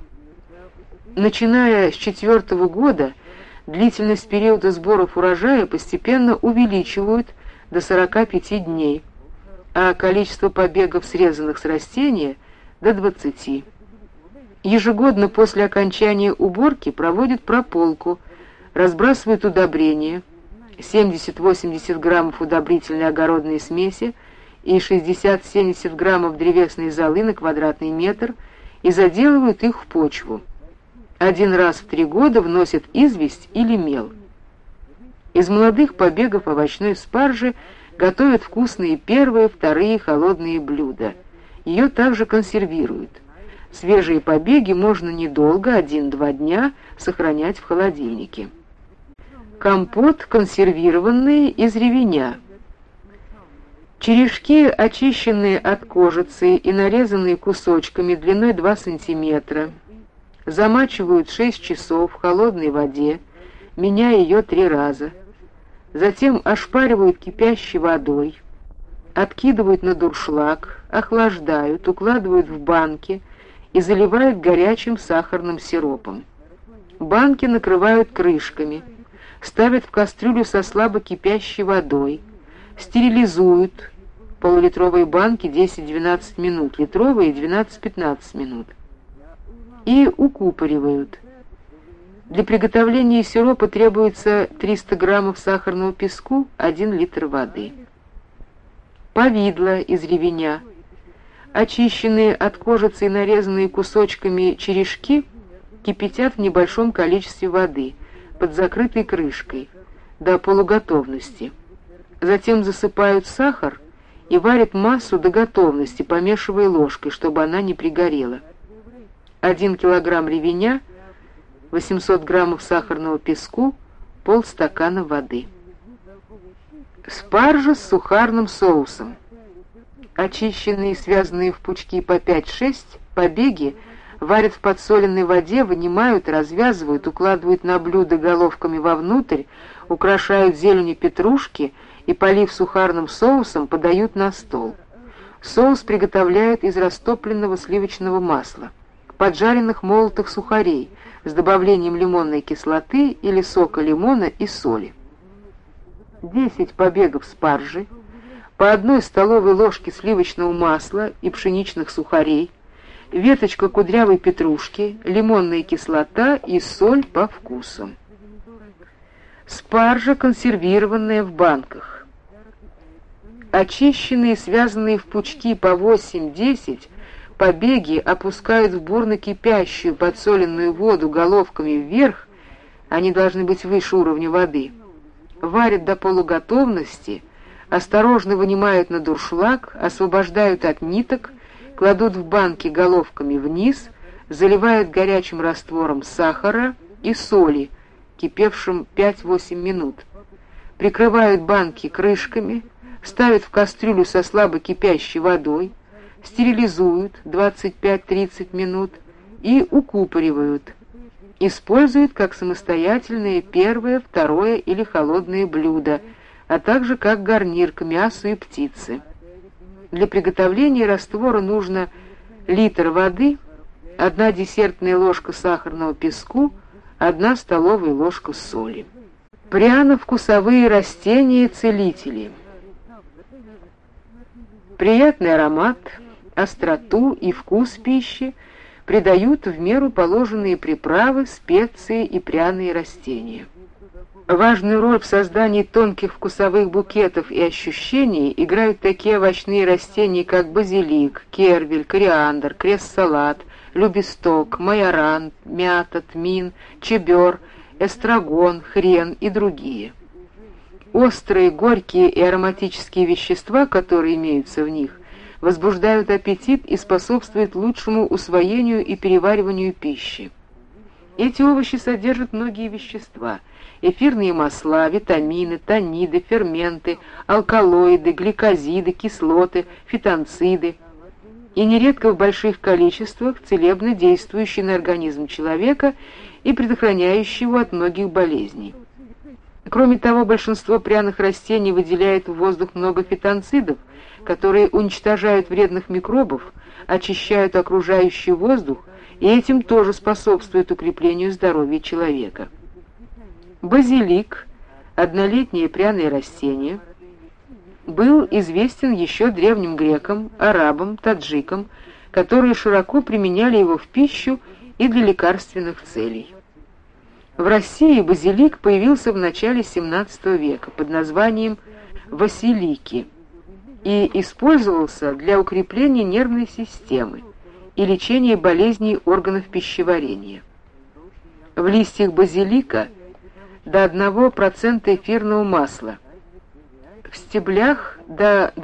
Speaker 1: Начиная с 4-го года длительность периода сборов урожая постепенно увеличивают до 45 дней, а количество побегов, срезанных с растения, до 20. Ежегодно после окончания уборки проводят прополку, разбрасывают удобрения, 70-80 граммов удобрительной огородной смеси и 60-70 граммов древесной золы на квадратный метр и заделывают их в почву. Один раз в 3 года вносят известь или мел. Из молодых побегов овощной спаржи готовят вкусные первые, вторые холодные блюда. Ее также консервируют. Свежие побеги можно недолго, 1-2 дня, сохранять в холодильнике. Компот консервированный из ревеня. Черешки, очищенные от кожицы и нарезанные кусочками длиной 2 см, замачивают 6 часов в холодной воде, меняя ее 3 раза. Затем ошпаривают кипящей водой, откидывают на дуршлаг, охлаждают, укладывают в банки и заливают горячим сахарным сиропом. Банки накрывают крышками, ставят в кастрюлю со слабо кипящей водой, стерилизуют, полулитровые банки 10-12 минут, литровые 12-15 минут, и укупоривают. Для приготовления сиропа требуется 300 граммов сахарного песку, 1 литр воды. Повидло из ревеня. Очищенные от кожицы и нарезанные кусочками черешки кипятят в небольшом количестве воды под закрытой крышкой до полуготовности. Затем засыпают сахар и варят массу до готовности, помешивая ложкой, чтобы она не пригорела. 1 килограмм ревеня, 800 граммов сахарного песку, полстакана воды. Спаржа с сухарным соусом. Очищенные и связанные в пучки по 5-6 побеги варят в подсоленной воде, вынимают, развязывают, укладывают на блюдо головками вовнутрь, украшают зеленью петрушки и, полив сухарным соусом, подают на стол. Соус приготовляют из растопленного сливочного масла, поджаренных молотых сухарей с добавлением лимонной кислоты или сока лимона и соли. 10 побегов спаржи, по 1 столовой ложке сливочного масла и пшеничных сухарей, веточка кудрявой петрушки, лимонная кислота и соль по вкусу. Спаржа, консервированная в банках. Очищенные, связанные в пучки по 8-10, побеги опускают в бурно кипящую подсоленную воду головками вверх, они должны быть выше уровня воды, варят до полуготовности, осторожно вынимают на дуршлаг, освобождают от ниток, кладут в банки головками вниз, заливают горячим раствором сахара и соли, кипевшим 5-8 минут, прикрывают банки крышками, ставят в кастрюлю со слабо кипящей водой, стерилизуют 25-30 минут и укупоривают. используют как самостоятельное первое, второе или холодное блюдо, а также как гарнир к мясу и птице. Для приготовления раствора нужно литр воды, 1 десертная ложка сахарного песку, 1 столовая ложка соли. Пряно-вкусовые растения-целители. Приятный аромат, остроту и вкус пищи придают в меру положенные приправы, специи и пряные растения. Важную роль в создании тонких вкусовых букетов и ощущений играют такие овощные растения, как базилик, кервель, кориандр, крест-салат, любисток, майоран, мята, тмин, чебер, эстрагон, хрен и другие. Острые, горькие и ароматические вещества, которые имеются в них, возбуждают аппетит и способствуют лучшему усвоению и перевариванию пищи. Эти овощи содержат многие вещества: эфирные масла, витамины, тониды, ферменты, алкалоиды, гликозиды, кислоты, фитонциды, и нередко в больших количествах целебно действующие на организм человека и предохраняющие его от многих болезней. Кроме того, большинство пряных растений выделяет в воздух много фитонцидов, которые уничтожают вредных микробов, очищают окружающий воздух и этим тоже способствуют укреплению здоровья человека. Базилик, однолетнее пряное растение, был известен еще древним грекам, арабам, таджикам, которые широко применяли его в пищу и для лекарственных целей. В России базилик появился в начале XVII века под названием василики и использовался для укрепления нервной системы и лечения болезней органов пищеварения. В листьях базилика до 1% эфирного масла, в стеблях до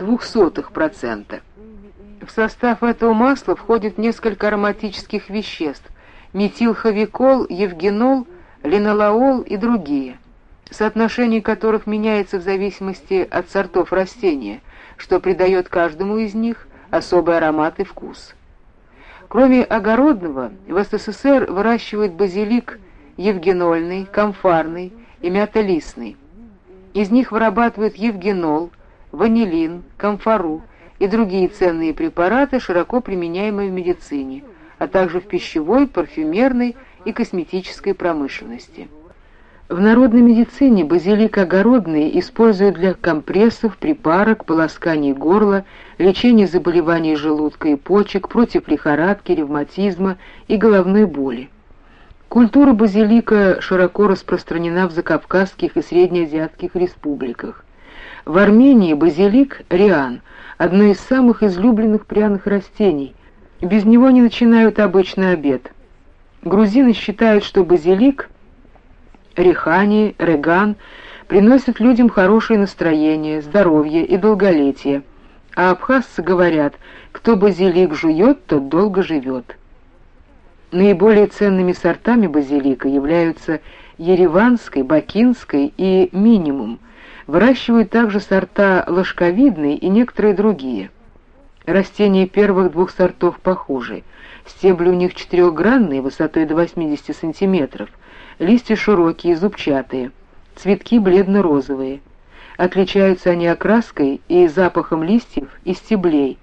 Speaker 1: 0,02%. В состав этого масла входит несколько ароматических веществ: метилховикол, евгенол, линолеол и другие, соотношение которых меняется в зависимости от сортов растения, что придает каждому из них особый аромат и вкус. Кроме огородного, в СССР выращивают базилик евгенольный, камфорный и мятолистный. Из них вырабатывают евгенол, ванилин, камфору и другие ценные препараты, широко применяемые в медицине, а также в пищевой, парфюмерной и косметической промышленности. В народной медицине базилик огородный используют для компрессов, припарок, полосканий горла, лечения заболеваний желудка и почек, против лихорадки, ревматизма и головной боли. Культура базилика широко распространена в закавказских и среднеазиатских республиках. В Армении базилик риан – одно из самых излюбленных пряных растений. Без него не начинают обычный обед. Грузины считают, что базилик, рехани, реган приносят людям хорошее настроение, здоровье и долголетие, а абхазцы говорят: кто базилик жует, тот долго живет. Наиболее ценными сортами базилика являются ереванской, бакинской и минимум. Выращивают также сорта ложковидные и некоторые другие. Растения первых двух сортов похожи. Стебли у них четырехгранные, высотой до 80 см, листья широкие, зубчатые, цветки бледно-розовые. Отличаются они окраской и запахом листьев и стеблей.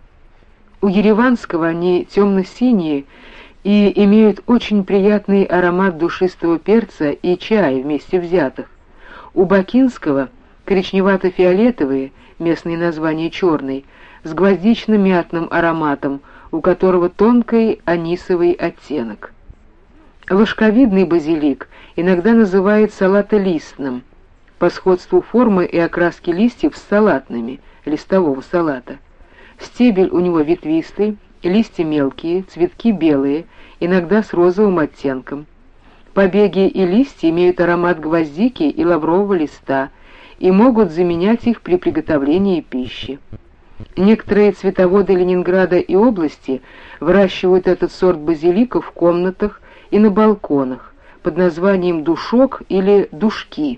Speaker 1: У ереванского они темно-синие и имеют очень приятный аромат душистого перца и чая вместе взятых. У бакинского коричневато-фиолетовые, местные названия черный, с гвоздично-мятным ароматом, у которого тонкий анисовый оттенок. Ложковидный базилик иногда называют салатолистным, по сходству формы и окраски листьев с салатными, листового салата. Стебель у него ветвистый, листья мелкие, цветки белые, иногда с розовым оттенком. Побеги и листья имеют аромат гвоздики и лаврового листа и могут заменять их при приготовлении пищи. Некоторые цветоводы Ленинграда и области выращивают этот сорт базилика в комнатах и на балконах под названием душок или душки.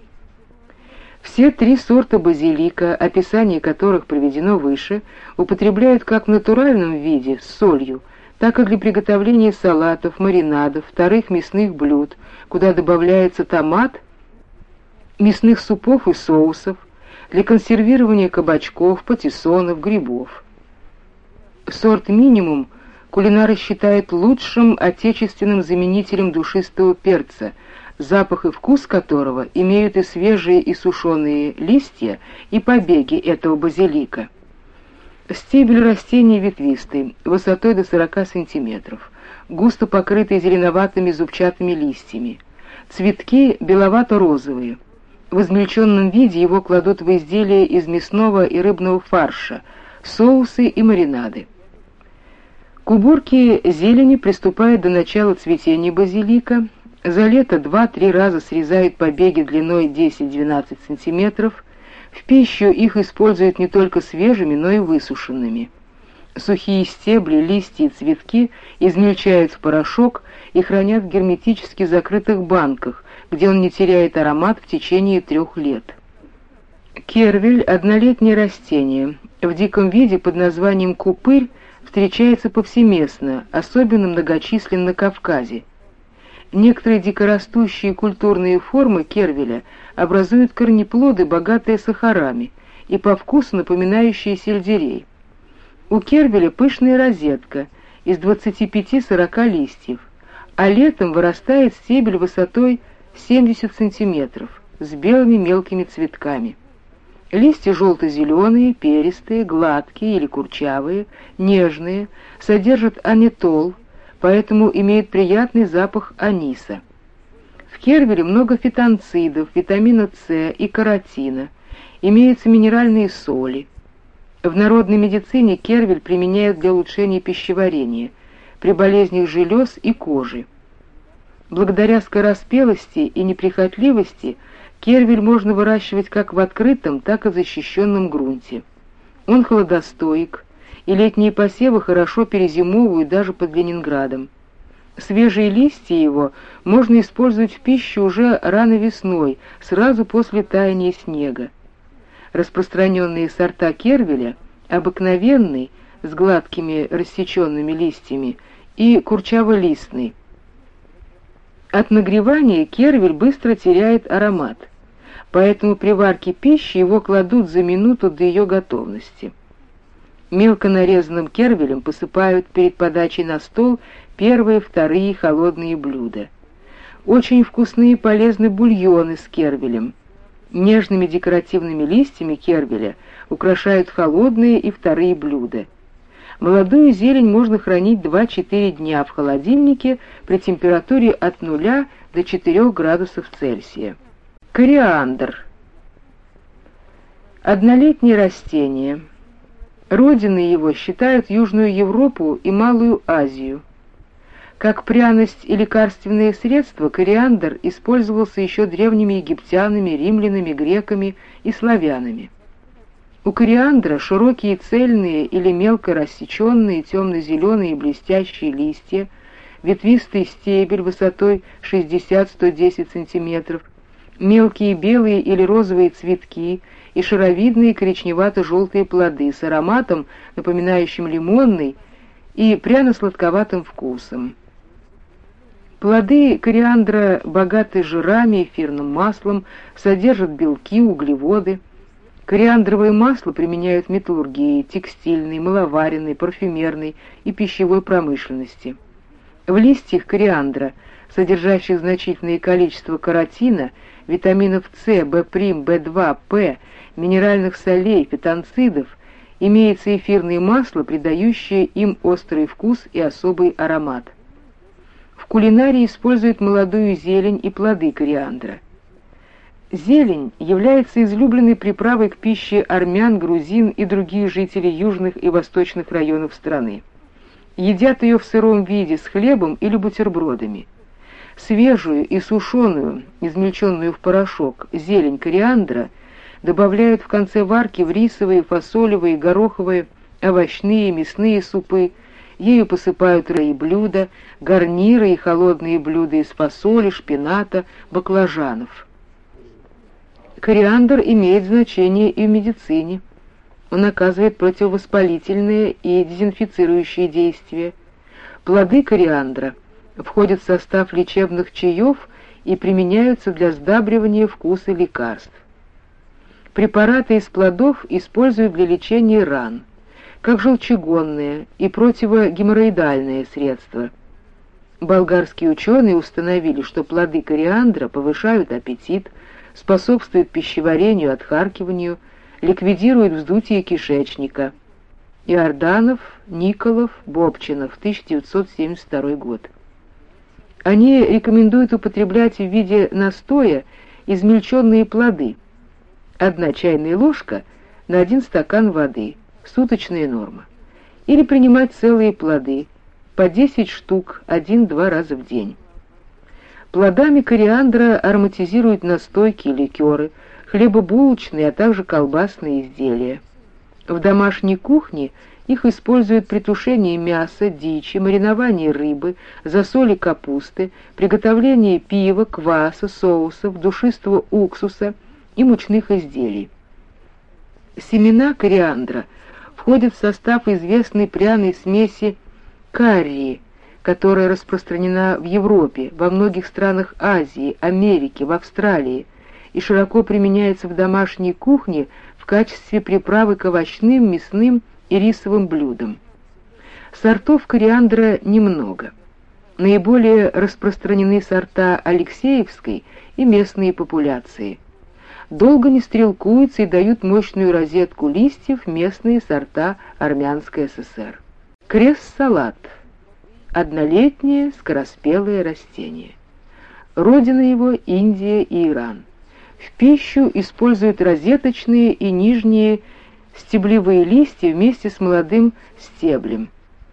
Speaker 1: Все три сорта базилика, описание которых приведено выше, употребляют как в натуральном виде с солью, так и для приготовления салатов, маринадов, вторых мясных блюд, куда добавляется томат, мясных супов и соусов, для консервирования кабачков, патиссонов, грибов. Сорт минимум кулинары считают лучшим отечественным заменителем душистого перца, запах и вкус которого имеют и свежие и сушеные листья, и побеги этого базилика. Стебель растения ветвистый, высотой до 40 сантиметров, густо покрытый зеленоватыми зубчатыми листьями. Цветки беловато-розовые. В измельченном виде его кладут в изделия из мясного и рыбного фарша, соусы и маринады. К уборке зелени приступают до начала цветения базилика. За лето 2-3 раза срезают побеги длиной 10-12 сантиметров. В пищу их используют не только свежими, но и высушенными. Сухие стебли, листья и цветки измельчают в порошок и хранят в герметически закрытых банках, где он не теряет аромат в течение 3 лет. Кервель — однолетнее растение. В диком виде под названием купырь встречается повсеместно, особенно многочислен на Кавказе. Некоторые дикорастущие культурные формы кервеля образуют корнеплоды, богатые сахарами, и по вкусу напоминающие сельдерей. У кервеля пышная розетка из 25-40 листьев, а летом вырастает стебель высотой 70 сантиметров с белыми мелкими цветками. Листья желто-зеленые, перистые, гладкие или курчавые, нежные, содержат анетол, поэтому имеют приятный запах аниса. В кервеле много фитонцидов, витамина С и каротина, имеются минеральные соли. В народной медицине кервель применяют для улучшения пищеварения, при болезнях желез и кожи. Благодаря скороспелости и неприхотливости кервель можно выращивать как в открытом, так и в защищенном грунте. Он холодостойк, и летние посевы хорошо перезимовывают даже под Ленинградом. Свежие листья его можно использовать в пищу уже рано весной, сразу после таяния снега. Распространенные сорта кервеля — обыкновенный, с гладкими рассеченными листьями, и курчаволистный. От нагревания кервель быстро теряет аромат, поэтому при варке пищи его кладут за минуту до ее готовности. Мелко нарезанным кервелем посыпают перед подачей на стол первые, вторые холодные блюда. Очень вкусные и полезны бульоны с кервелем. Нежными декоративными листьями кервеля украшают холодные и вторые блюда. Молодую зелень можно хранить 2-4 дня в холодильнике при температуре от 0 до 4 градусов Цельсия. Кориандр. Однолетнее растение. Родиной его считают Южную Европу и Малую Азию. Как пряность и лекарственное средство кориандр использовался еще древними египтянами, римлянами, греками и славянами. У кориандра широкие цельные или мелко рассеченные темно-зеленые блестящие листья, ветвистый стебель высотой 60-110 см, мелкие белые или розовые цветки и шаровидные коричневато-желтые плоды с ароматом, напоминающим лимонный и пряно-сладковатым вкусом. Плоды кориандра богаты жирами, эфирным маслом, содержат белки, углеводы. Кориандровое масло применяют в металлургии, текстильной, мыловаренной, парфюмерной и пищевой промышленности. В листьях кориандра, содержащих значительное количество каротина, витаминов С, В', В2, П, минеральных солей, фитонцидов, имеется эфирное масло, придающее им острый вкус и особый аромат. В кулинарии используют молодую зелень и плоды кориандра. Зелень является излюбленной приправой к пище армян, грузин и других жителей южных и восточных районов страны. Едят ее в сыром виде с хлебом или бутербродами. Свежую и сушеную, измельченную в порошок, зелень кориандра добавляют в конце варки в рисовые, фасолевые, гороховые, овощные, мясные супы, ею посыпают и блюда, гарниры и холодные блюда из фасоли, шпината, баклажанов. Кориандр имеет значение и в медицине. Он оказывает противовоспалительные и дезинфицирующие действия. Плоды кориандра входят в состав лечебных чаев и применяются для сдабривания вкуса лекарств. Препараты из плодов используют для лечения ран, как желчегонное и противогеморроидальное средство. Болгарские ученые установили, что плоды кориандра повышают аппетит, способствуют пищеварению, отхаркиванию, ликвидируют вздутие кишечника. Иорданов, Николов, Бобчинов, 1972 год. Они рекомендуют употреблять в виде настоя измельченные плоды. 1 чайная ложка на 1 стакан воды, суточная норма. Или принимать целые плоды, по 10 штук, 1-2 раза в день. Плодами кориандра ароматизируют настойки и ликеры, хлебобулочные, а также колбасные изделия. В домашней кухне их используют при тушении мяса, дичи, мариновании рыбы, засоле капусты, приготовлении пива, кваса, соусов, душистого уксуса и мучных изделий. Семена кориандра входят в состав известной пряной смеси карри, которая распространена в Европе, во многих странах Азии, Америки, в Австралии и широко применяется в домашней кухне в качестве приправы к овощным, мясным и рисовым блюдам. Сортов кориандра немного. Наиболее распространены сорта Алексеевской и местные популяции. Долго не стрелкуются и дают мощную розетку листьев местные сорта Армянской ССР. Кресс-салат – однолетнее скороспелое растение. Родина его – Индия и Иран. В пищу используют розеточные и нижние стеблевые листья вместе с молодым стеблем.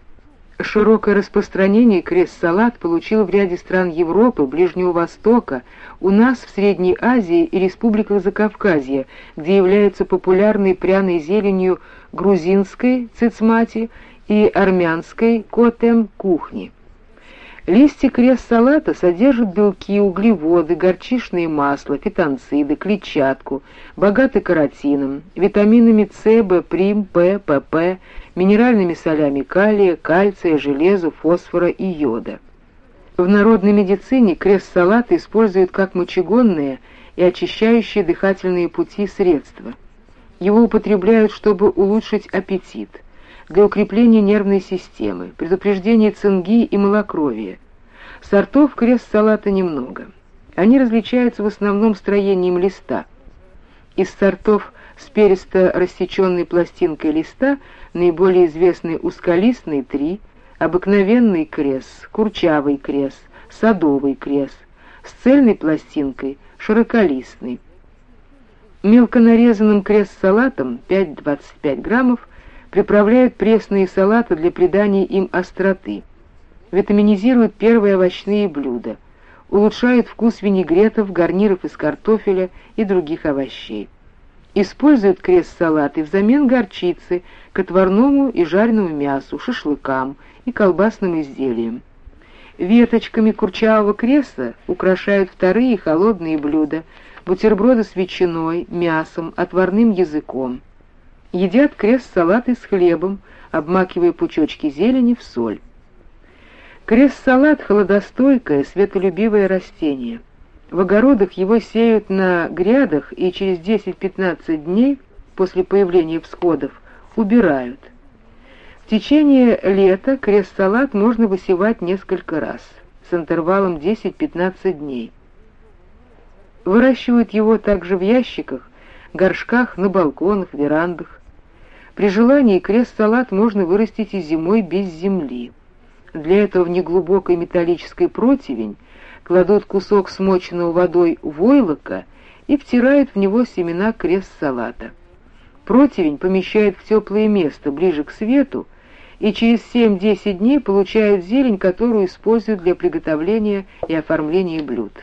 Speaker 1: Широкое распространение кресс-салат получил в ряде стран Европы, Ближнего Востока, у нас в Средней Азии и республиках Закавказья, где является популярной пряной зеленью грузинской цицмати и армянской котем кухни. Листья кресс-салата содержат белки, углеводы, горчичные масла, фитонциды, клетчатку, богаты каротином, витаминами С, В', П, ПП, минеральными солями калия, кальция, железа, фосфора и йода. В народной медицине кресс-салат используют как мочегонные и очищающие дыхательные пути средства. Его употребляют, чтобы улучшить аппетит, для укрепления нервной системы, предупреждения цинги и малокровия. Сортов кресс-салата немного. Они различаются в основном строением листа. Из сортов с перисто-рассеченной пластинкой листа наиболее известны узколистный 3, обыкновенный кресс, курчавый кресс, садовый кресс, с цельной пластинкой, широколистный. Мелко нарезанным кресс-салатом 5-25 граммов приправляют пресные салаты для придания им остроты, витаминизируют первые овощные блюда, улучшают вкус винегретов, гарниров из картофеля и других овощей. Используют кресс-салаты взамен горчицы к отварному и жареному мясу, шашлыкам и колбасным изделиям. Веточками курчавого кресса украшают вторые холодные блюда, бутерброды с ветчиной, мясом, отварным языком. Едят кресс-салаты с хлебом, обмакивая пучочки зелени в соль. Кресс-салат – холодостойкое, светолюбивое растение. В огородах его сеют на грядах и через 10-15 дней после появления всходов убирают. В течение лета кресс-салат можно высевать несколько раз, с интервалом 10-15 дней. Выращивают его также в ящиках, горшках, на балконах, верандах. При желании кресс-салат можно вырастить и зимой без земли. Для этого в неглубокой металлической противень кладут кусок смоченного водой войлока и втирают в него семена кресс-салата. Противень помещают в теплое место, ближе к свету, и через 7-10 дней получают зелень, которую используют для приготовления и оформления блюд.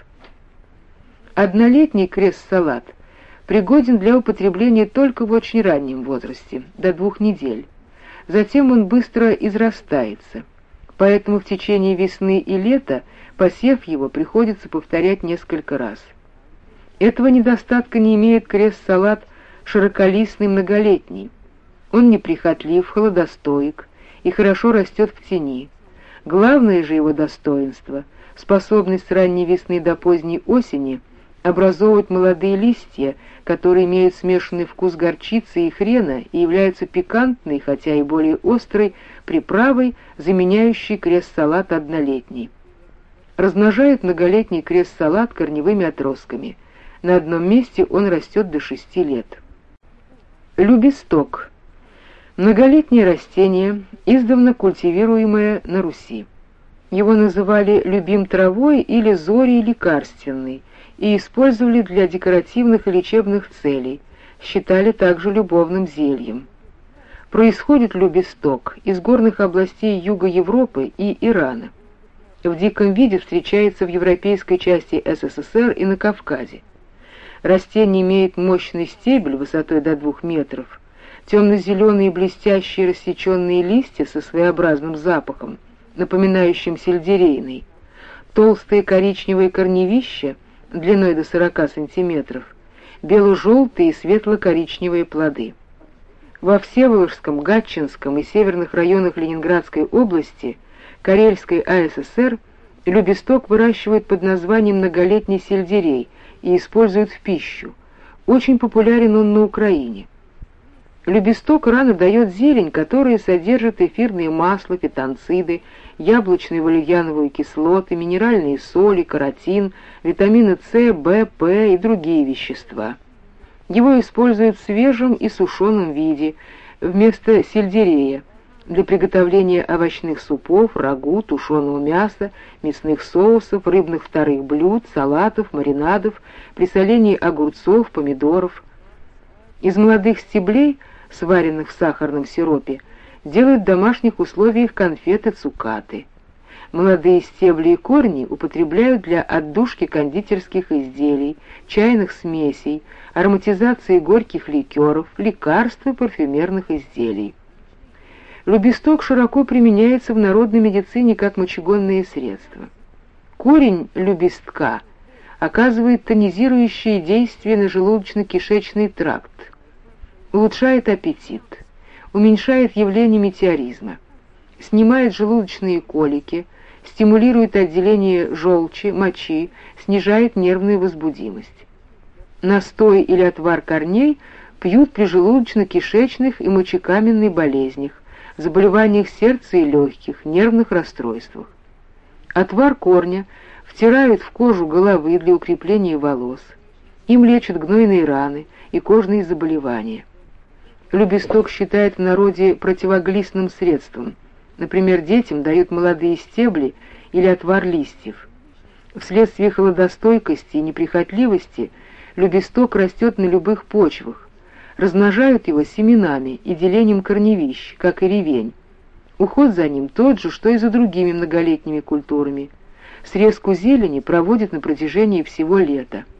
Speaker 1: Однолетний кресс-салат пригоден для употребления только в очень раннем возрасте, до 2 недель. Затем он быстро израстается, поэтому в течение весны и лета посев его приходится повторять несколько раз. Этого недостатка не имеет кресс-салат широколистный многолетний. Он неприхотлив, холодостоек и хорошо растет в тени. Главное же его достоинство — способность с ранней весны до поздней осени образовывать молодые листья, которые имеют смешанный вкус горчицы и хрена и являются пикантной, хотя и более острой, приправой, заменяющей крест-салат однолетний. Размножают многолетний крест-салат корневыми отростками. На одном месте он растет до 6 лет. Любисток. Многолетнее растение, издавна культивируемое на Руси. Его называли любим травой или зорей лекарственной и использовали для декоративных и лечебных целей, считали также любовным зельем. Происходит любисток из горных областей юга Европы и Ирана. В диком виде встречается в европейской части СССР и на Кавказе. Растение имеет мощный стебель высотой до 2 метров, темно-зеленые блестящие рассеченные листья со своеобразным запахом, напоминающим сельдерейный, толстые коричневые корневища длиной до 40 сантиметров, бело-желтые и светло-коричневые плоды. Во Всеволожском, Гатчинском и северных районах Ленинградской области, Карельской АССР любисток выращивают под названием многолетний сельдерей и используют в пищу. Очень популярен он на Украине. Любисток рано дает зелень, которая содержит эфирные масла, фитонциды, яблочную валерьяновую кислоты, минеральные соли, каротин, витамины С, В, П и другие вещества. Его используют в свежем и сушеном виде вместо сельдерея для приготовления овощных супов, рагу, тушеного мяса, мясных соусов, рыбных вторых блюд, салатов, маринадов, при солении огурцов, помидоров. Из молодых стеблей, сваренных в сахарном сиропе, делают в домашних условиях конфеты цукаты. Молодые стебли и корни употребляют для отдушки кондитерских изделий, чайных смесей, ароматизации горьких ликеров, лекарств и парфюмерных изделий. Любисток широко применяется в народной медицине как мочегонное средство. Корень любистка оказывает тонизирующее действие на желудочно-кишечный тракт, улучшает аппетит, уменьшает явление метеоризма, снимает желудочные колики, стимулирует отделение желчи, мочи, снижает нервную возбудимость. Настой или отвар корней пьют при желудочно-кишечных и мочекаменной болезнях, заболеваниях сердца и легких, нервных расстройствах. Отвар корня втирают в кожу головы для укрепления волос. Им лечат гнойные раны и кожные заболевания. Любисток считают в народе противоглистным средством. Например, детям дают молодые стебли или отвар листьев. Вследствие холодостойкости и неприхотливости любисток растет на любых почвах. Размножают его семенами и делением корневищ, как и ревень. Уход за ним тот же, что и за другими многолетними культурами. Срезку зелени проводят на протяжении всего лета.